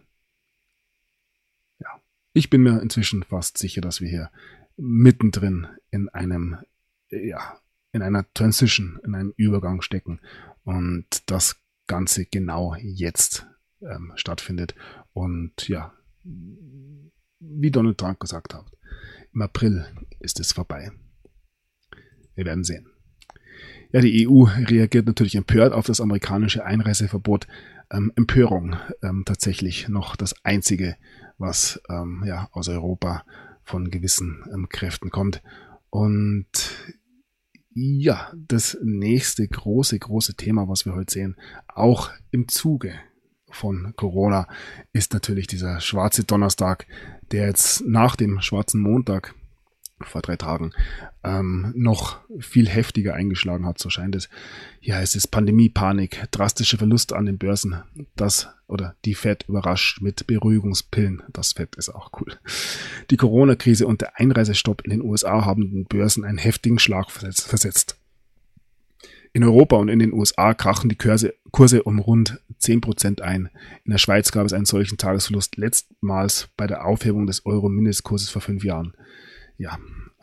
ich bin mir inzwischen fast sicher, dass wir hier mittendrin in einer Transition, in einem Übergang stecken und das Ganze genau jetzt stattfindet. Und ja, wie Donald Trump gesagt hat, im April ist es vorbei. Wir werden sehen. Ja, die EU reagiert natürlich empört auf das amerikanische Einreiseverbot. Empörung tatsächlich noch das Einzige, was aus Europa von gewissen Kräften kommt. Und ja, das nächste große Thema, was wir heute sehen, auch im Zuge von Corona, ist natürlich dieser schwarze Donnerstag, der jetzt nach dem schwarzen Montag vor 3 Tagen noch viel heftiger eingeschlagen hat, so scheint es. Hier heißt es Pandemie-Panik, drastische Verluste an den Börsen, die Fed überrascht mit Beruhigungspillen, das Fed ist auch cool. Die Corona-Krise und der Einreisestopp in den USA haben den Börsen einen heftigen Schlag versetzt. In Europa und in den USA krachen die Kurse um rund 10% ein. In der Schweiz gab es einen solchen Tagesverlust letztmals bei der Aufhebung des Euro-Mindestkurses vor 5 Jahren. Ja,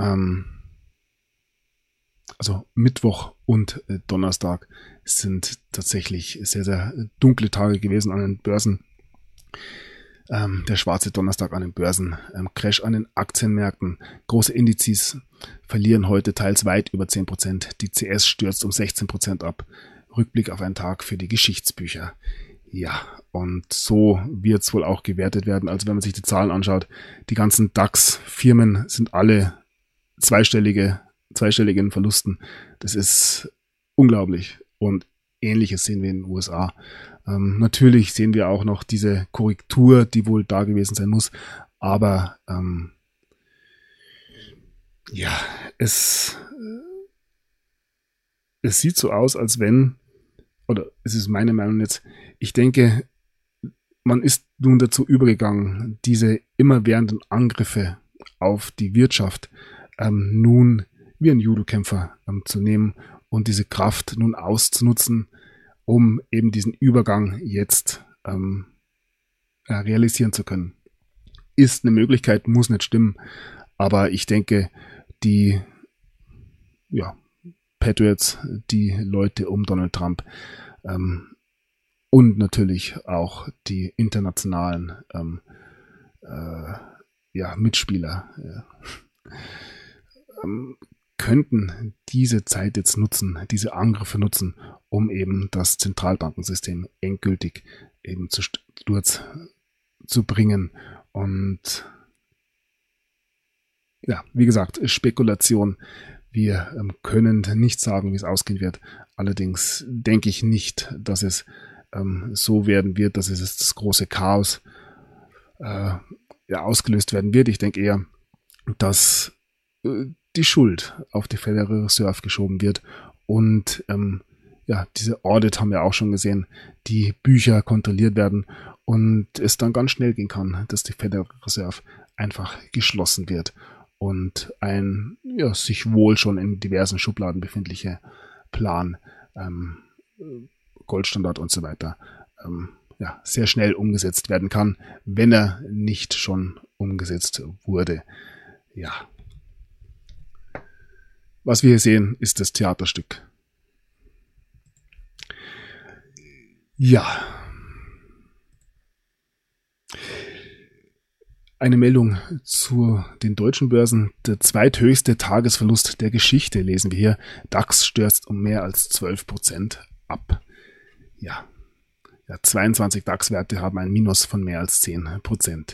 also Mittwoch und Donnerstag sind tatsächlich sehr, sehr dunkle Tage gewesen an den Börsen. Der schwarze Donnerstag an den Börsen, Crash an den Aktienmärkten, große Indizes verlieren heute teils weit über 10%, die CS stürzt um 16% ab. Rückblick auf einen Tag für die Geschichtsbücher. Ja, und so wird es wohl auch gewertet werden. Also wenn man sich die Zahlen anschaut, die ganzen DAX-Firmen sind alle zweistelligen Verlusten. Das ist unglaublich. Und Ähnliches sehen wir in den USA. Natürlich sehen wir auch noch diese Korrektur, die wohl da gewesen sein muss. Aber es sieht so aus, als wenn, oder es ist meine Meinung jetzt, ich denke, man ist nun dazu übergegangen, diese immerwährenden Angriffe auf die Wirtschaft nun wie ein Judokämpfer zu nehmen und diese Kraft nun auszunutzen, um eben diesen Übergang jetzt realisieren zu können. Ist eine Möglichkeit, muss nicht stimmen, aber ich denke, die Patriots, die Leute um Donald Trump und natürlich auch die internationalen Mitspieler könnten diese Zeit jetzt nutzen, diese Angriffe nutzen, um eben das Zentralbankensystem endgültig eben zu Sturz zu bringen. Und ja, wie gesagt, Spekulation. Wir können nicht sagen, wie es ausgehen wird. Allerdings denke ich nicht, dass es so werden wird, dass es das große Chaos ausgelöst werden wird. Ich denke eher, dass die Schuld auf die Federal Reserve geschoben wird und diese Audit haben wir auch schon gesehen, die Bücher kontrolliert werden und es dann ganz schnell gehen kann, dass die Federal Reserve einfach geschlossen wird und ein sich wohl schon in diversen Schubladen befindliche Plan, Goldstandard und so weiter, sehr schnell umgesetzt werden kann, wenn er nicht schon umgesetzt wurde. Ja. Was wir hier sehen, ist das Theaterstück. Ja. Eine Meldung zu den deutschen Börsen. Der zweithöchste Tagesverlust der Geschichte lesen wir hier. DAX stürzt um mehr als 12% ab. Ja, 22 DAX-Werte haben ein Minus von mehr als 10%.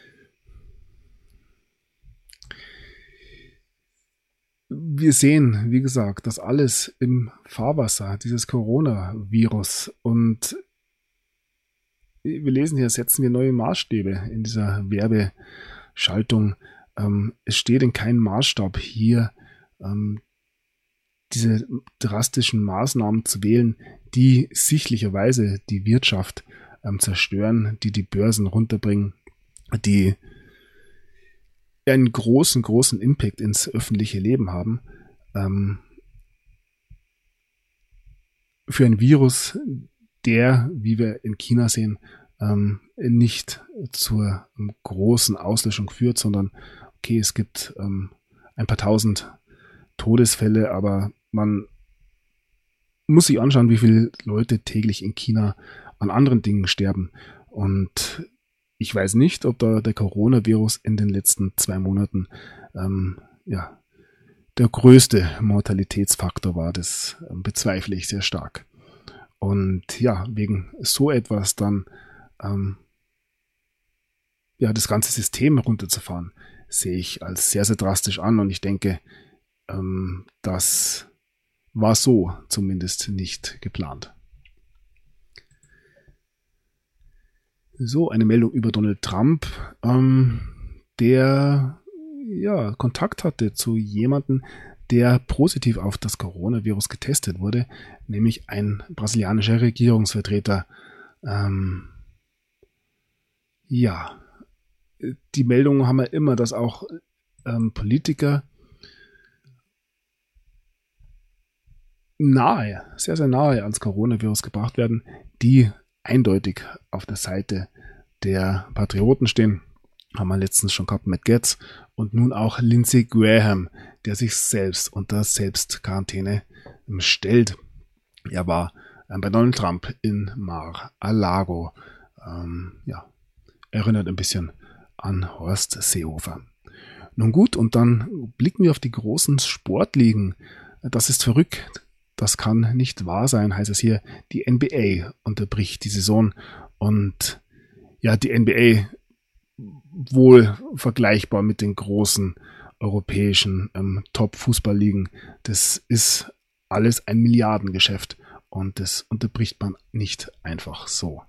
Wir sehen, wie gesagt, das alles im Fahrwasser, dieses Coronavirus, und wir lesen hier, setzen wir neue Maßstäbe in dieser Werbeschaltung. Es steht in keinem Maßstab hier, diese drastischen Maßnahmen zu wählen, die sichtlicherweise die Wirtschaft zerstören, die Börsen runterbringen, die einen großen Impact ins öffentliche Leben haben. Für ein Virus, der, wie wir in China sehen, nicht zur großen Auslöschung führt, sondern okay, es gibt ein paar tausend Todesfälle, aber man muss sich anschauen, wie viele Leute täglich in China an anderen Dingen sterben. Und ich weiß nicht, ob da der Coronavirus in den letzten 2 Monaten der größte Mortalitätsfaktor war. Das bezweifle ich sehr stark. Und ja, wegen so etwas dann das ganze System runterzufahren, sehe ich als sehr, sehr drastisch an. Und ich denke, das war so zumindest nicht geplant. So, eine Meldung über Donald Trump, der Kontakt hatte zu jemandem, der positiv auf das Coronavirus getestet wurde, nämlich ein brasilianischer Regierungsvertreter. Die Meldungen haben wir immer, dass auch Politiker sehr, sehr nahe ans Coronavirus gebracht werden, die eindeutig auf der Seite der Patrioten stehen. Haben wir letztens schon gehabt mit Gaetz und nun auch Lindsey Graham, der sich selbst unter Selbstquarantäne stellt. Er war bei Donald Trump in Mar-a-Lago. Erinnert ein bisschen an Horst Seehofer. Nun gut, und dann blicken wir auf die großen Sportligen. Das ist verrückt. Das kann nicht wahr sein, heißt es hier. Die NBA unterbricht die Saison und die NBA wohl vergleichbar mit den großen europäischen Top-Fußballligen. Das ist alles ein Milliardengeschäft und das unterbricht man nicht einfach so.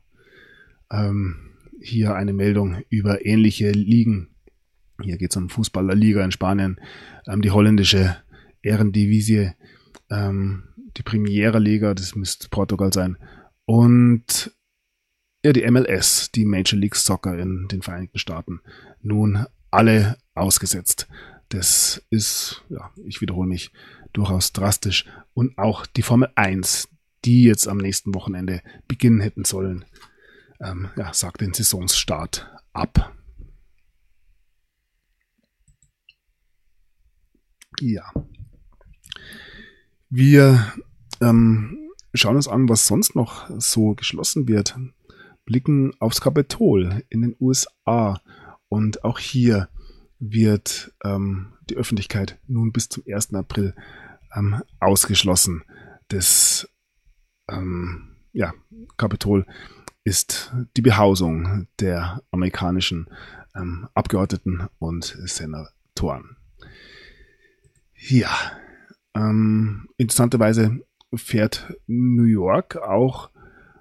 Hier eine Meldung über ähnliche Ligen. Hier geht es um Fußballerliga in Spanien, die holländische Eredivisie, die Primera Liga, das müsste Portugal sein, und ja, die MLS, die Major League Soccer in den Vereinigten Staaten, nun alle ausgesetzt. Das ist, ja, ich wiederhole mich, durchaus drastisch. Und auch die Formel 1, die jetzt am nächsten Wochenende beginnen hätten sollen, sagt den Saisonstart ab. Ja. Wir schauen uns an, was sonst noch so geschlossen wird. Blicken aufs Kapitol in den USA. Und auch hier wird die Öffentlichkeit nun bis zum 1. April ausgeschlossen. Das Kapitol ist die Behausung der amerikanischen Abgeordneten und Senatoren. Ja, interessanterweise fährt New York auch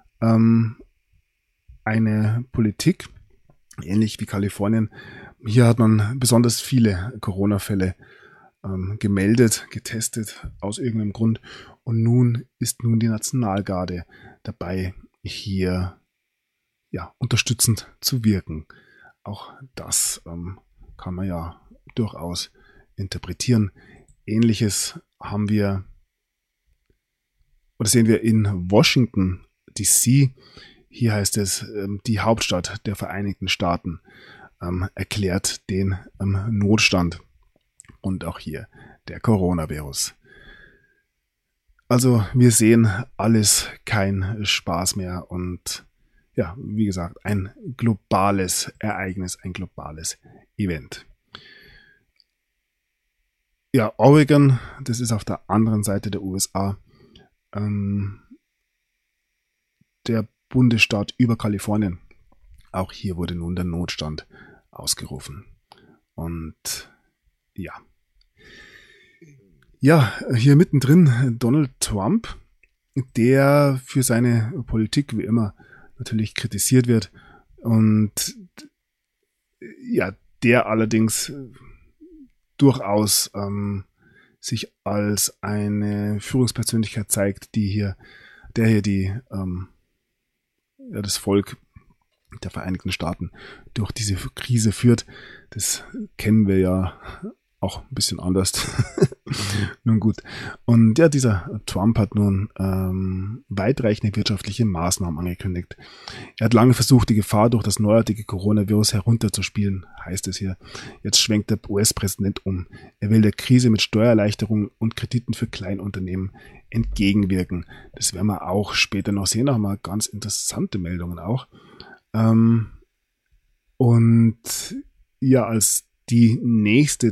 eine Politik, ähnlich wie Kalifornien. Hier hat man besonders viele Corona-Fälle gemeldet, getestet aus irgendeinem Grund. Und nun ist die Nationalgarde dabei, hier unterstützend zu wirken. Auch das kann man ja durchaus interpretieren. Ähnliches sehen wir in Washington DC. Hier heißt es, die Hauptstadt der Vereinigten Staaten erklärt den Notstand. Und auch hier der Coronavirus. Also wir sehen alles kein Spaß mehr und ja, wie gesagt, ein globales Ereignis, ein globales Event. Ja, Oregon, das ist auf der anderen Seite der USA, der Bundesstaat über Kalifornien. Auch hier wurde nun der Notstand ausgerufen. Und ja, hier mittendrin Donald Trump, der für seine Politik wie immer natürlich kritisiert wird und ja, der allerdings durchaus sich als eine Führungspersönlichkeit zeigt, das Volk der Vereinigten Staaten durch diese Krise führt. Das kennen wir ja auch ein bisschen anders. Nun gut. Und ja, dieser Trump hat nun weitreichende wirtschaftliche Maßnahmen angekündigt. Er hat lange versucht, die Gefahr durch das neuartige Coronavirus herunterzuspielen, heißt es hier. Jetzt schwenkt der US-Präsident um. Er will der Krise mit Steuererleichterungen und Krediten für Kleinunternehmen entgegenwirken. Das werden wir auch später noch sehen. Noch mal ganz interessante Meldungen auch. Und ja, als die nächste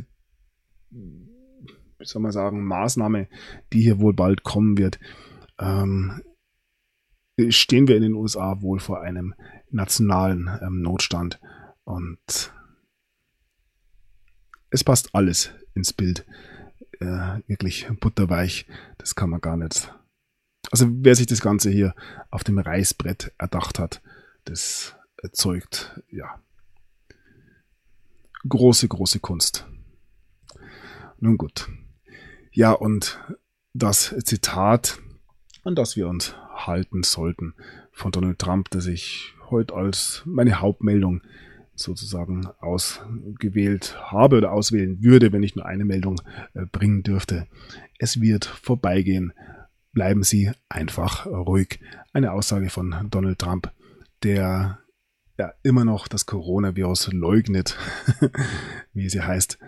Maßnahme, die hier wohl bald kommen wird, stehen wir in den USA wohl vor einem nationalen Notstand und es passt alles ins Bild. Wirklich butterweich, das kann man gar nicht. Also wer sich das Ganze hier auf dem Reißbrett erdacht hat, das erzeugt große Kunst. Nun gut. Ja, und das Zitat, an das wir uns halten sollten, von Donald Trump, das ich heute als meine Hauptmeldung sozusagen ausgewählt habe oder auswählen würde, wenn ich nur eine Meldung bringen dürfte. Es wird vorbeigehen. Bleiben Sie einfach ruhig. Eine Aussage von Donald Trump, der ja immer noch das Coronavirus leugnet, wie sie heißt.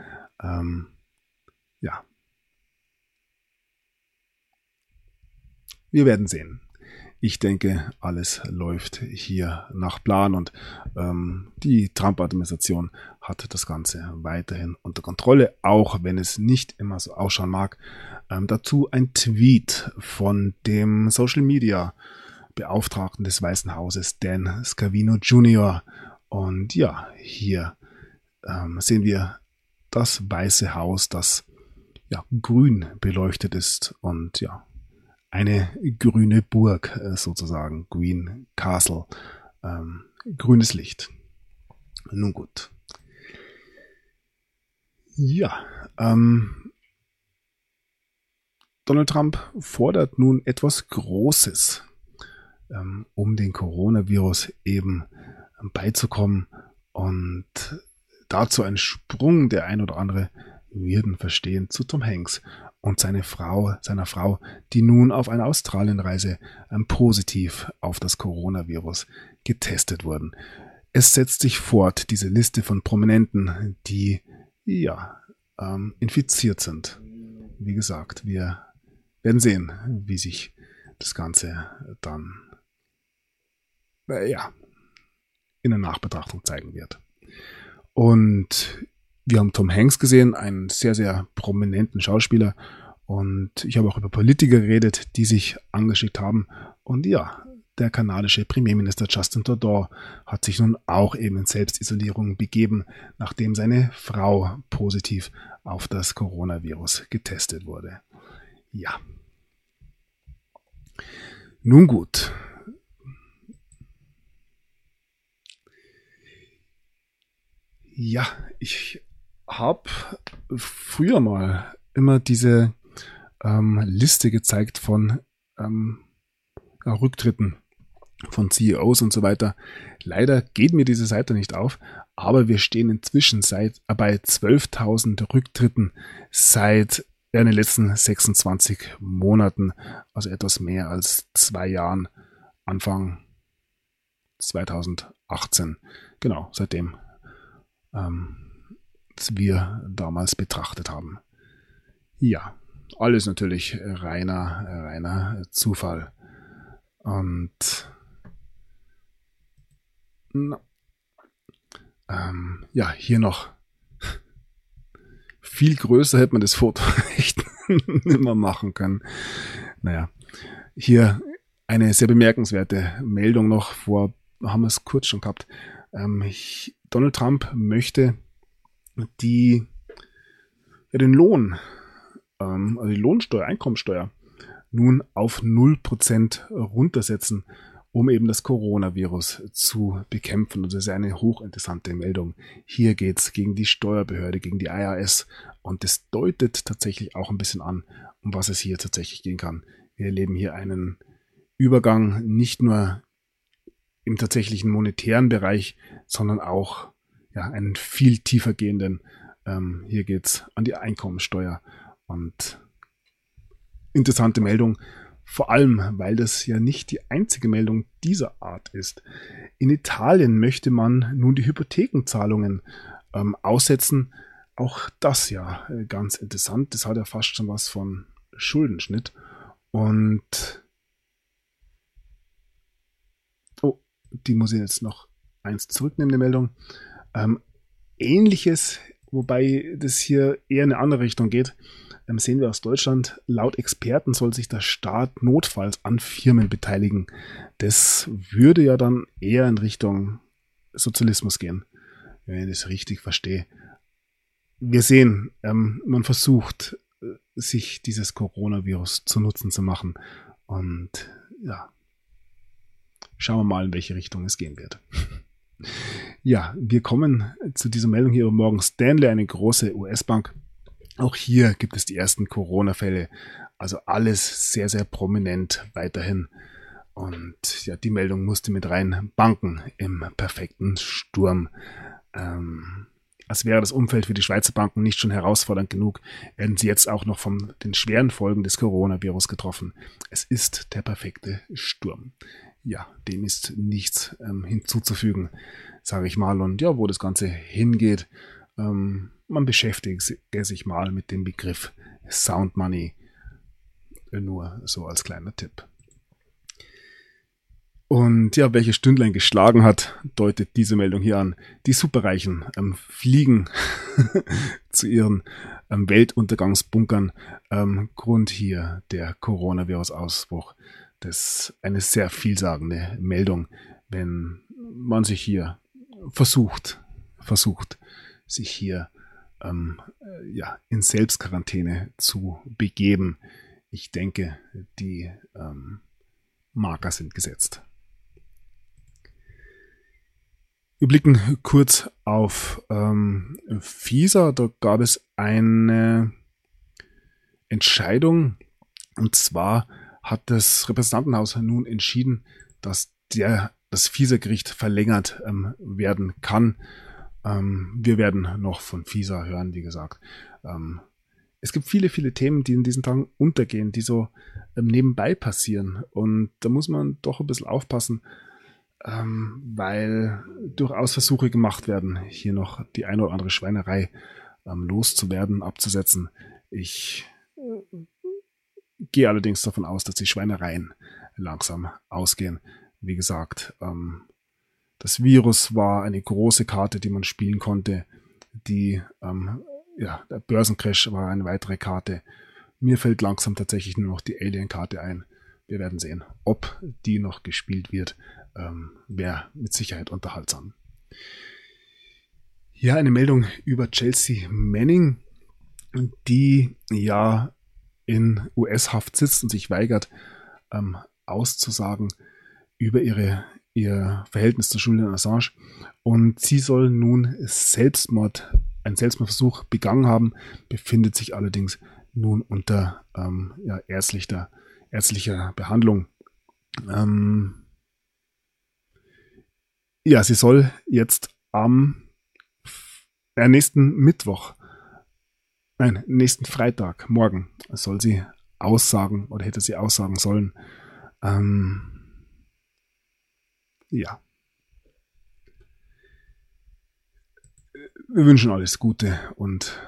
Wir werden sehen. Ich denke, alles läuft hier nach Plan und die Trump-Administration hat das Ganze weiterhin unter Kontrolle, auch wenn es nicht immer so ausschauen mag. Dazu ein Tweet von dem Social-Media-Beauftragten des Weißen Hauses, Dan Scavino Jr. Und ja, hier sehen wir das Weiße Haus, das ja grün beleuchtet ist und ja eine grüne Burg sozusagen, Green Castle, grünes Licht. Nun gut. Ja, Donald Trump fordert nun etwas Großes, um den Coronavirus eben beizukommen und dazu ein Sprung, der ein oder andere wird ihn verstehen, zu Tom Hanks und seiner Frau, die nun auf einer Australienreise positiv auf das Coronavirus getestet wurden. Es setzt sich fort, diese Liste von Prominenten, die ja infiziert sind. Wie gesagt, wir werden sehen, wie sich das Ganze dann in der Nachbetrachtung zeigen wird. Und wir haben Tom Hanks gesehen, einen sehr, sehr prominenten Schauspieler. Und ich habe auch über Politiker geredet, die sich angeschickt haben. Und ja, der kanadische Premierminister Justin Trudeau hat sich nun auch eben in Selbstisolierung begeben, nachdem seine Frau positiv auf das Coronavirus getestet wurde. Ja. Nun gut. Ja, ich habe früher mal immer diese Liste gezeigt von Rücktritten von CEOs und so weiter. Leider geht mir diese Seite nicht auf, aber wir stehen inzwischen bei 12.000 Rücktritten seit in den letzten 26 Monaten, also etwas mehr als 2 Jahren, Anfang 2018. Genau, seitdem das wir damals betrachtet haben. Ja, alles natürlich reiner Zufall. Und ja, hier noch viel größer hätte man das Foto echt nicht mehr machen können. Naja, hier eine sehr bemerkenswerte Meldung noch, haben wir es kurz schon gehabt. Donald Trump möchte den Lohn, also die Lohnsteuer, Einkommensteuer, nun auf 0% runtersetzen, um eben das Coronavirus zu bekämpfen. Und das ist eine hochinteressante Meldung. Hier geht es gegen die Steuerbehörde, gegen die IRS. Und das deutet tatsächlich auch ein bisschen an, um was es hier tatsächlich gehen kann. Wir erleben hier einen Übergang nicht nur im tatsächlichen monetären Bereich, sondern auch einen viel tiefer gehenden. Hier geht es an die Einkommensteuer. Und interessante Meldung, vor allem, weil das ja nicht die einzige Meldung dieser Art ist. In Italien möchte man nun die Hypothekenzahlungen aussetzen. Auch das ja ganz interessant. Das hat ja fast schon was von Schuldenschnitt. Und die muss ich jetzt noch eins zurücknehmen, die Meldung. Ähnliches, wobei das hier eher in eine andere Richtung geht, sehen wir aus Deutschland. Laut Experten soll sich der Staat notfalls an Firmen beteiligen. Das würde ja dann eher in Richtung Sozialismus gehen, wenn ich das richtig verstehe. Wir sehen, man versucht, sich dieses Coronavirus zu Nutzen zu machen. Und ja, schauen wir mal, in welche Richtung es gehen wird. Ja, wir kommen zu dieser Meldung hier über Morgan Stanley, eine große US-Bank. Auch hier gibt es die ersten Corona-Fälle. Also alles sehr, sehr prominent weiterhin. Und ja, die Meldung musste mit rein. Banken im perfekten Sturm. Als wäre das Umfeld für die Schweizer Banken nicht schon herausfordernd genug, werden sie jetzt auch noch von den schweren Folgen des Coronavirus getroffen. Es ist der perfekte Sturm. Ja, dem ist nichts hinzuzufügen, sage ich mal. Und ja, wo das Ganze hingeht, man beschäftigt sich mal mit dem Begriff Sound Money. Nur so als kleiner Tipp. Und ja, welche Stündlein geschlagen hat, deutet diese Meldung hier an. Die Superreichen fliegen zu ihren Weltuntergangsbunkern. Grund hier der Coronavirus-Ausbruch. Das ist eine sehr vielsagende Meldung, wenn man sich hier versucht, sich hier in Selbstquarantäne zu begeben. Ich denke, die Marker sind gesetzt. Wir blicken kurz auf FISA. Da gab es eine Entscheidung, und zwar hat das Repräsentantenhaus nun entschieden, dass das FISA-Gericht verlängert werden kann. Wir werden noch von FISA hören, wie gesagt. Es gibt viele, viele Themen, die in diesen Tagen untergehen, die so nebenbei passieren. Und da muss man doch ein bisschen aufpassen, weil durchaus Versuche gemacht werden, hier noch die eine oder andere Schweinerei loszuwerden, abzusetzen. Ich gehe allerdings davon aus, dass die Schweinereien langsam ausgehen. Wie gesagt, das Virus war eine große Karte, die man spielen konnte. Der Börsencrash war eine weitere Karte. Mir fällt langsam tatsächlich nur noch die Alien-Karte ein. Wir werden sehen, ob die noch gespielt wird. Wäre mit Sicherheit unterhaltsam. Hier eine Meldung über Chelsea Manning, die ja in US-Haft sitzt und sich weigert, auszusagen über ihr Verhältnis zu Julian Assange. Und sie soll nun einen Selbstmordversuch begangen haben, befindet sich allerdings nun unter ärztlicher Behandlung. Sie soll jetzt am nächsten Freitag, morgen, soll sie aussagen oder hätte sie aussagen sollen. Wir wünschen alles Gute und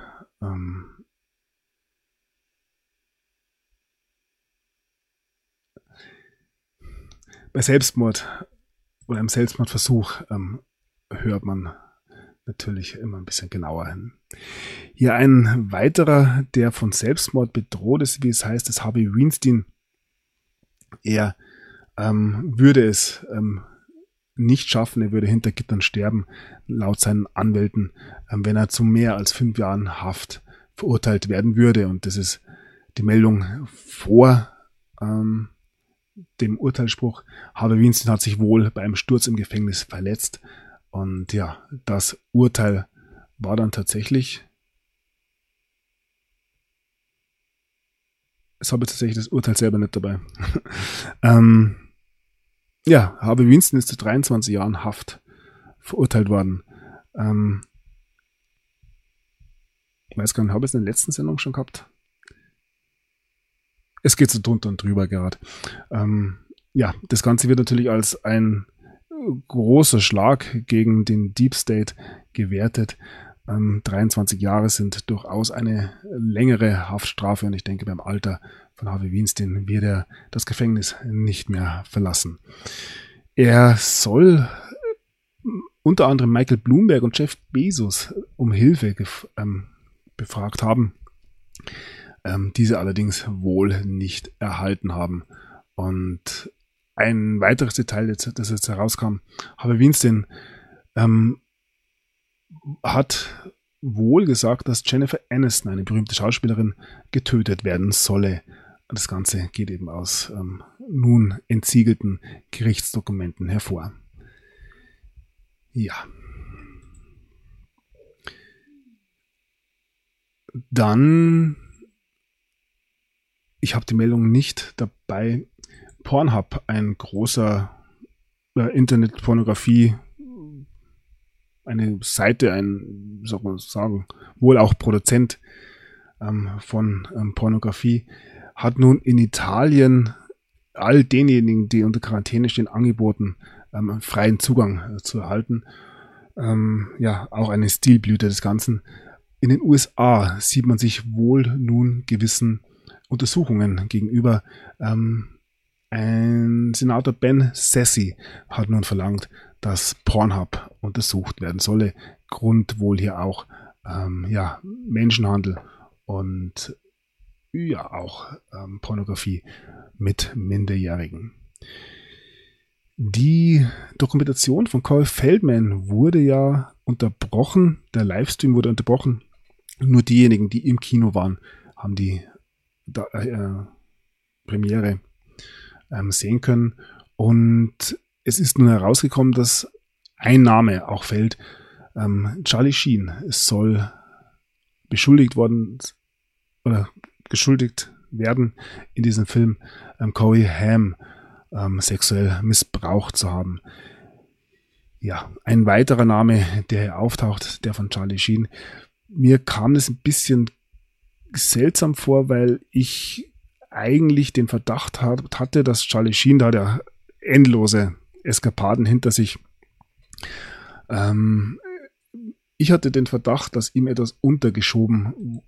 bei Selbstmord oder einem Selbstmordversuch hört man natürlich immer ein bisschen genauer hin. Hier ein weiterer, der von Selbstmord bedroht ist, wie es heißt, ist Harvey Weinstein. Er würde es nicht schaffen, er würde hinter Gittern sterben, laut seinen Anwälten, wenn er zu mehr als 5 Jahren Haft verurteilt werden würde. Und das ist die Meldung vor dem Urteilsspruch. Harvey Weinstein hat sich wohl bei einem Sturz im Gefängnis verletzt. Und ja, das Urteil war dann tatsächlich, es habe tatsächlich das Urteil selber nicht dabei. Harvey Weinstein ist zu 23 Jahren Haft verurteilt worden. Ich weiß gar nicht, habe ich es in der letzten Sendung schon gehabt? Es geht so drunter und drüber gerade. Das Ganze wird natürlich als ein großer Schlag gegen den Deep State gewertet. 23 Jahre sind durchaus eine längere Haftstrafe und ich denke, beim Alter von Harvey Weinstein wird er das Gefängnis nicht mehr verlassen. Er soll unter anderem Michael Bloomberg und Jeff Bezos um Hilfe befragt haben, diese allerdings wohl nicht erhalten haben. Und ein weiteres Detail, das jetzt herauskam, Harvey Weinstein hat wohl gesagt, dass Jennifer Aniston, eine berühmte Schauspielerin, getötet werden solle. Das Ganze geht eben aus nun entsiegelten Gerichtsdokumenten hervor. Ja. Dann, ich habe die Meldung nicht dabei, Pornhub, ein großer Internetpornografie, eine Seite, soll man sagen, wohl auch Produzent von Pornografie, hat nun in Italien all denjenigen, die unter Quarantäne stehen, angeboten, freien Zugang zu erhalten. Auch eine Stilblüte des Ganzen. In den USA sieht man sich wohl nun gewissen Untersuchungen gegenüber. Ein Senator Ben Sasse hat nun verlangt, dass Pornhub untersucht werden solle. Grund wohl hier auch Menschenhandel und auch Pornografie mit Minderjährigen. Die Dokumentation von Corey Feldman wurde ja unterbrochen. Der Livestream wurde unterbrochen Nur diejenigen, die im Kino waren, haben die Premiere sehen können. Und es ist nun herausgekommen, dass ein Name auch fällt. Charlie Sheen soll beschuldigt werden, in diesem Film Corey Haim sexuell missbraucht zu haben. Ja, ein weiterer Name, der auftaucht, der von Charlie Sheen. Mir kam das ein bisschen seltsam vor, weil ich eigentlich den Verdacht hatte, dass Charlie Sheen da der endlose Eskapaden hinter sich. Ich hatte den Verdacht, dass ihm etwas untergeschoben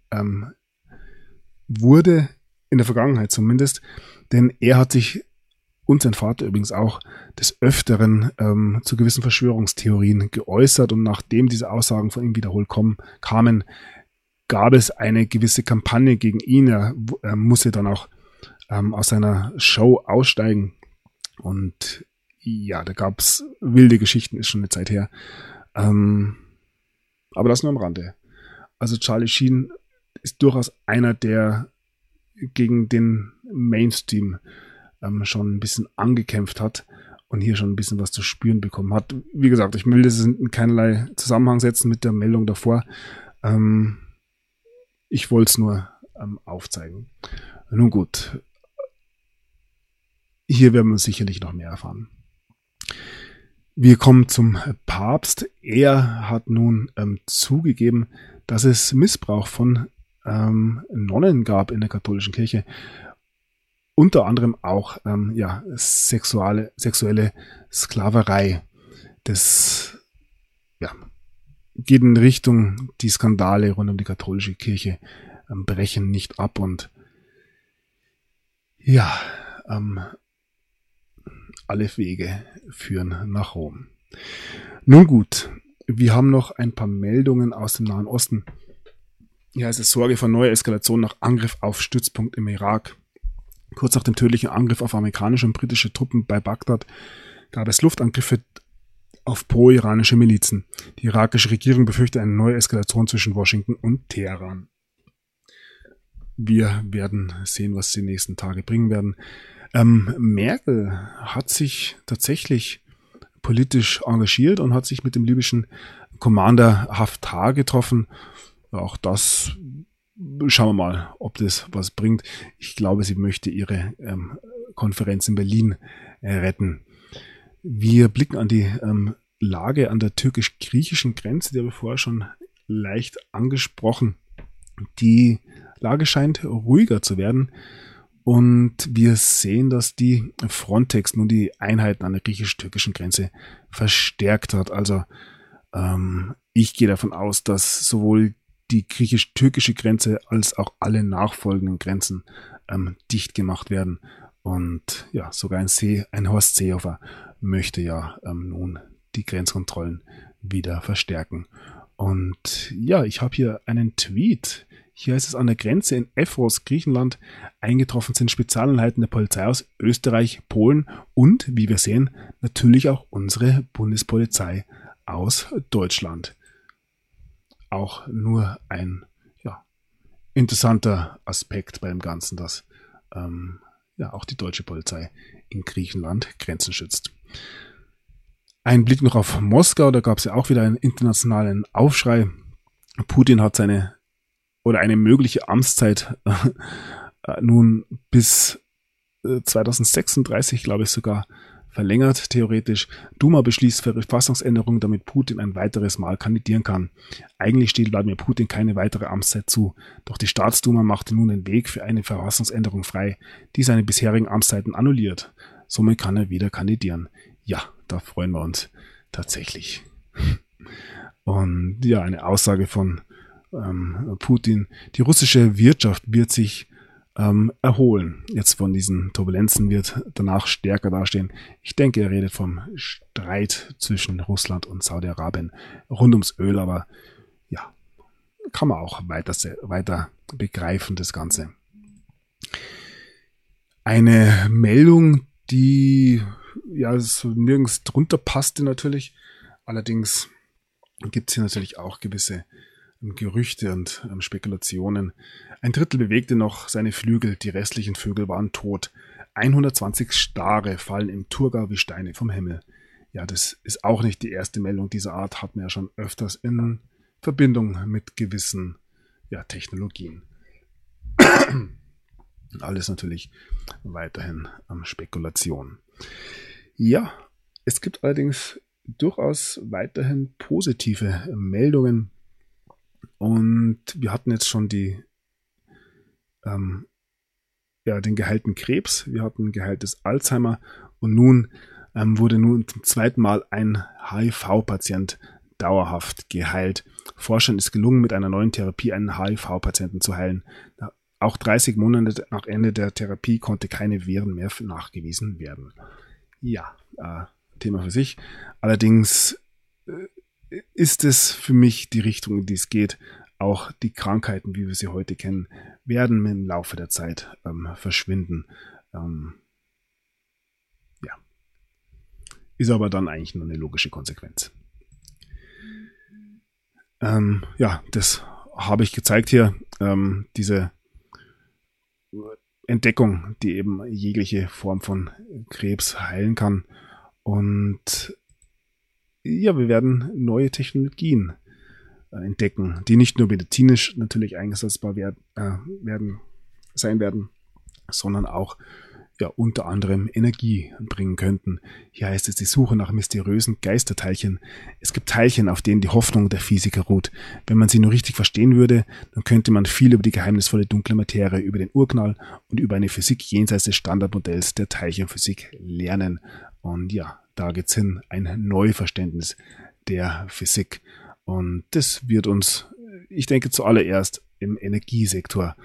wurde, in der Vergangenheit zumindest, denn er hat sich, und sein Vater übrigens auch, des Öfteren zu gewissen Verschwörungstheorien geäußert, und nachdem diese Aussagen von ihm wiederholt kamen, gab es eine gewisse Kampagne gegen ihn. Er musste dann auch aus seiner Show aussteigen, und ja, da gab es wilde Geschichten, ist schon eine Zeit her. Aber das nur am Rande. Also Charlie Sheen ist durchaus einer, der gegen den Mainstream schon ein bisschen angekämpft hat und hier schon ein bisschen was zu spüren bekommen hat. Wie gesagt, ich will das in keinerlei Zusammenhang setzen mit der Meldung davor. Ich wollte es nur aufzeigen. Nun gut, hier werden wir sicherlich noch mehr erfahren. Wir kommen zum Papst. Er hat nun zugegeben, dass es Missbrauch von Nonnen gab in der katholischen Kirche. Unter anderem auch sexuelle Sklaverei. Das geht in Richtung, die Skandale rund um die katholische Kirche brechen nicht ab, und alle Wege führen nach Rom. Nun gut, wir haben noch ein paar Meldungen aus dem Nahen Osten. Hier heißt es: Sorge vor neuer Eskalation nach Angriff auf Stützpunkt im Irak. Kurz nach dem tödlichen Angriff auf amerikanische und britische Truppen bei Bagdad gab es Luftangriffe auf pro-iranische Milizen. Die irakische Regierung befürchtet eine neue Eskalation zwischen Washington und Teheran. Wir werden sehen, was die nächsten Tage bringen werden. Merkel hat sich tatsächlich politisch engagiert und hat sich mit dem libyschen Commander Haftar getroffen. Auch das schauen wir mal, ob das was bringt. Ich glaube, sie möchte ihre Konferenz in Berlin retten. Wir blicken an die Lage an der türkisch-griechischen Grenze, die habe ich vorher schon leicht angesprochen. Die Lage scheint ruhiger zu werden, und wir sehen, dass die Frontex nun die Einheiten an der griechisch-türkischen Grenze verstärkt hat. Also ich gehe davon aus, dass sowohl die griechisch-türkische Grenze als auch alle nachfolgenden Grenzen dicht gemacht werden. Und ja, sogar ein Horst Seehofer möchte ja nun die Grenzkontrollen wieder verstärken. Und ja, ich habe hier einen Tweet. Hier heißt es: An der Grenze in Evros, Griechenland, eingetroffen sind Spezialeinheiten der Polizei aus Österreich, Polen und, wie wir sehen, natürlich auch unsere Bundespolizei aus Deutschland. Auch nur ein interessanter Aspekt bei dem Ganzen, dass auch die deutsche Polizei in Griechenland Grenzen schützt. Ein Blick noch auf Moskau, da gab es ja auch wieder einen internationalen Aufschrei. Putin hat eine mögliche Amtszeit nun bis 2036, glaube ich, sogar verlängert, theoretisch. Duma beschließt Verfassungsänderung, damit Putin ein weiteres Mal kandidieren kann. Eigentlich steht Wladimir Putin keine weitere Amtszeit zu, doch die Staatsduma machte nun den Weg für eine Verfassungsänderung frei, die seine bisherigen Amtszeiten annulliert. Somit kann er wieder kandidieren. Ja, da freuen wir uns tatsächlich. Und ja, eine Aussage von Putin: Die russische Wirtschaft wird sich erholen. Jetzt von diesen Turbulenzen, wird danach stärker dastehen. Ich denke, er redet vom Streit zwischen Russland und Saudi-Arabien rund ums Öl, aber ja, kann man auch weiter begreifen, das Ganze. Eine Meldung, die so nirgends drunter passte natürlich. Allerdings gibt es hier natürlich auch gewisse Gerüchte und Spekulationen. Ein Drittel bewegte noch seine Flügel, die restlichen Vögel waren tot. 120 Stare fallen im Thurgau wie Steine vom Himmel. Ja, das ist auch nicht die erste Meldung dieser Art, hat man ja schon öfters in Verbindung mit gewissen Technologien. Alles natürlich weiterhin Spekulation. Ja, es gibt allerdings durchaus weiterhin positive Meldungen. Und wir hatten jetzt schon den geheilten Krebs, wir hatten geheiltes Alzheimer und nun wurde zum zweiten Mal ein HIV-Patient dauerhaft geheilt. Forschern ist gelungen, mit einer neuen Therapie einen HIV-Patienten zu heilen. Auch 30 Monate nach Ende der Therapie konnte keine Viren mehr nachgewiesen werden. Ja, Thema für sich. Allerdings ist es für mich die Richtung, in die es geht. Auch die Krankheiten, wie wir sie heute kennen, werden im Laufe der Zeit verschwinden. Ist aber dann eigentlich nur eine logische Konsequenz. Das habe ich gezeigt hier. Diese Entdeckung, die eben jegliche Form von Krebs heilen kann. Und ja, wir werden neue Technologien entdecken, die nicht nur medizinisch natürlich einsetzbar sein werden, sondern auch unter anderem Energie bringen könnten. Hier heißt es die Suche nach mysteriösen Geisterteilchen. Es gibt Teilchen, auf denen die Hoffnung der Physiker ruht. Wenn man sie nur richtig verstehen würde, dann könnte man viel über die geheimnisvolle dunkle Materie, über den Urknall und über eine Physik jenseits des Standardmodells der Teilchenphysik lernen. Und ja, da geht's hin, ein Neuverständnis der Physik. Und das wird uns, ich denke, zuallererst im Energiesektor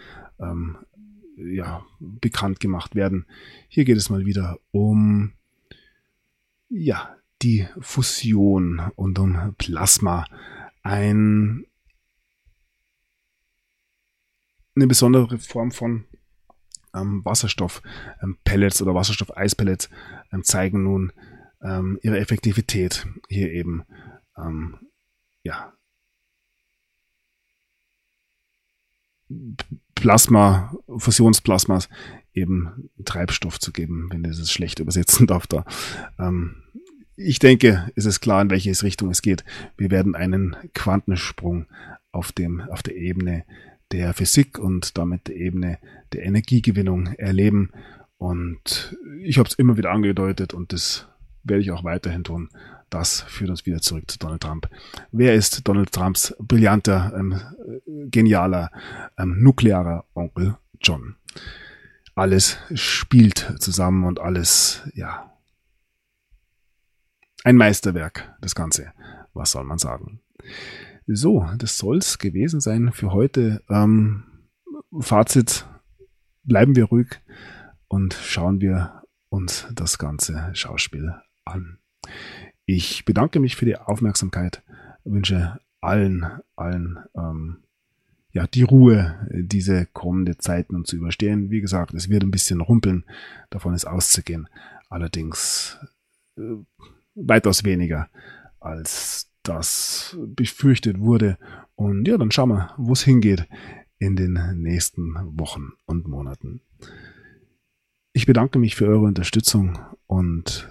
bekannt gemacht werden. Hier geht es mal wieder um die Fusion und um Plasma. Eine besondere Form von Wasserstoff-Pellets oder Wasserstoff-Eispellets zeigen nun ihre Effektivität. Hier eben Fusionsplasmas eben Treibstoff zu geben, wenn ich das schlecht übersetzen darf da. Ich denke, es ist klar, in welche Richtung es geht. Wir werden einen Quantensprung auf der Ebene der Physik und damit der Ebene der Energiegewinnung erleben. Und ich habe es immer wieder angedeutet und das werde ich auch weiterhin tun. Das führt uns wieder zurück zu Donald Trump. Wer ist Donald Trumps brillanter, genialer, nuklearer Onkel John? Alles spielt zusammen und alles, ein Meisterwerk, das Ganze. Was soll man sagen? So, das soll's gewesen sein für heute. Fazit, bleiben wir ruhig und schauen wir uns das ganze Schauspiel an. Ich bedanke mich für die Aufmerksamkeit, wünsche allen die Ruhe, diese kommende Zeiten zu überstehen. Wie gesagt, es wird ein bisschen rumpeln, davon ist auszugehen. Allerdings weitaus weniger, als das befürchtet wurde. Und ja, dann schauen wir, wo es hingeht in den nächsten Wochen und Monaten. Ich bedanke mich für eure Unterstützung und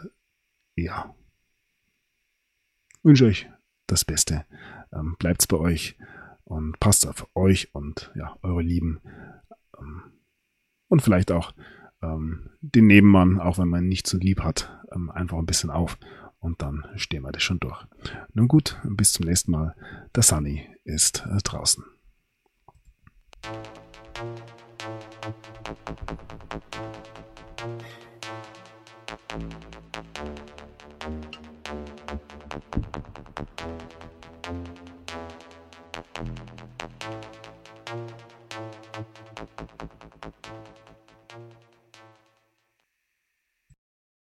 wünsche euch das Beste. Bleibt's bei euch und passt auf euch und eure Lieben. Und vielleicht auch den Nebenmann, auch wenn man ihn nicht so lieb hat, einfach ein bisschen auf und dann stehen wir das schon durch. Nun gut, bis zum nächsten Mal. Der Sunny ist draußen.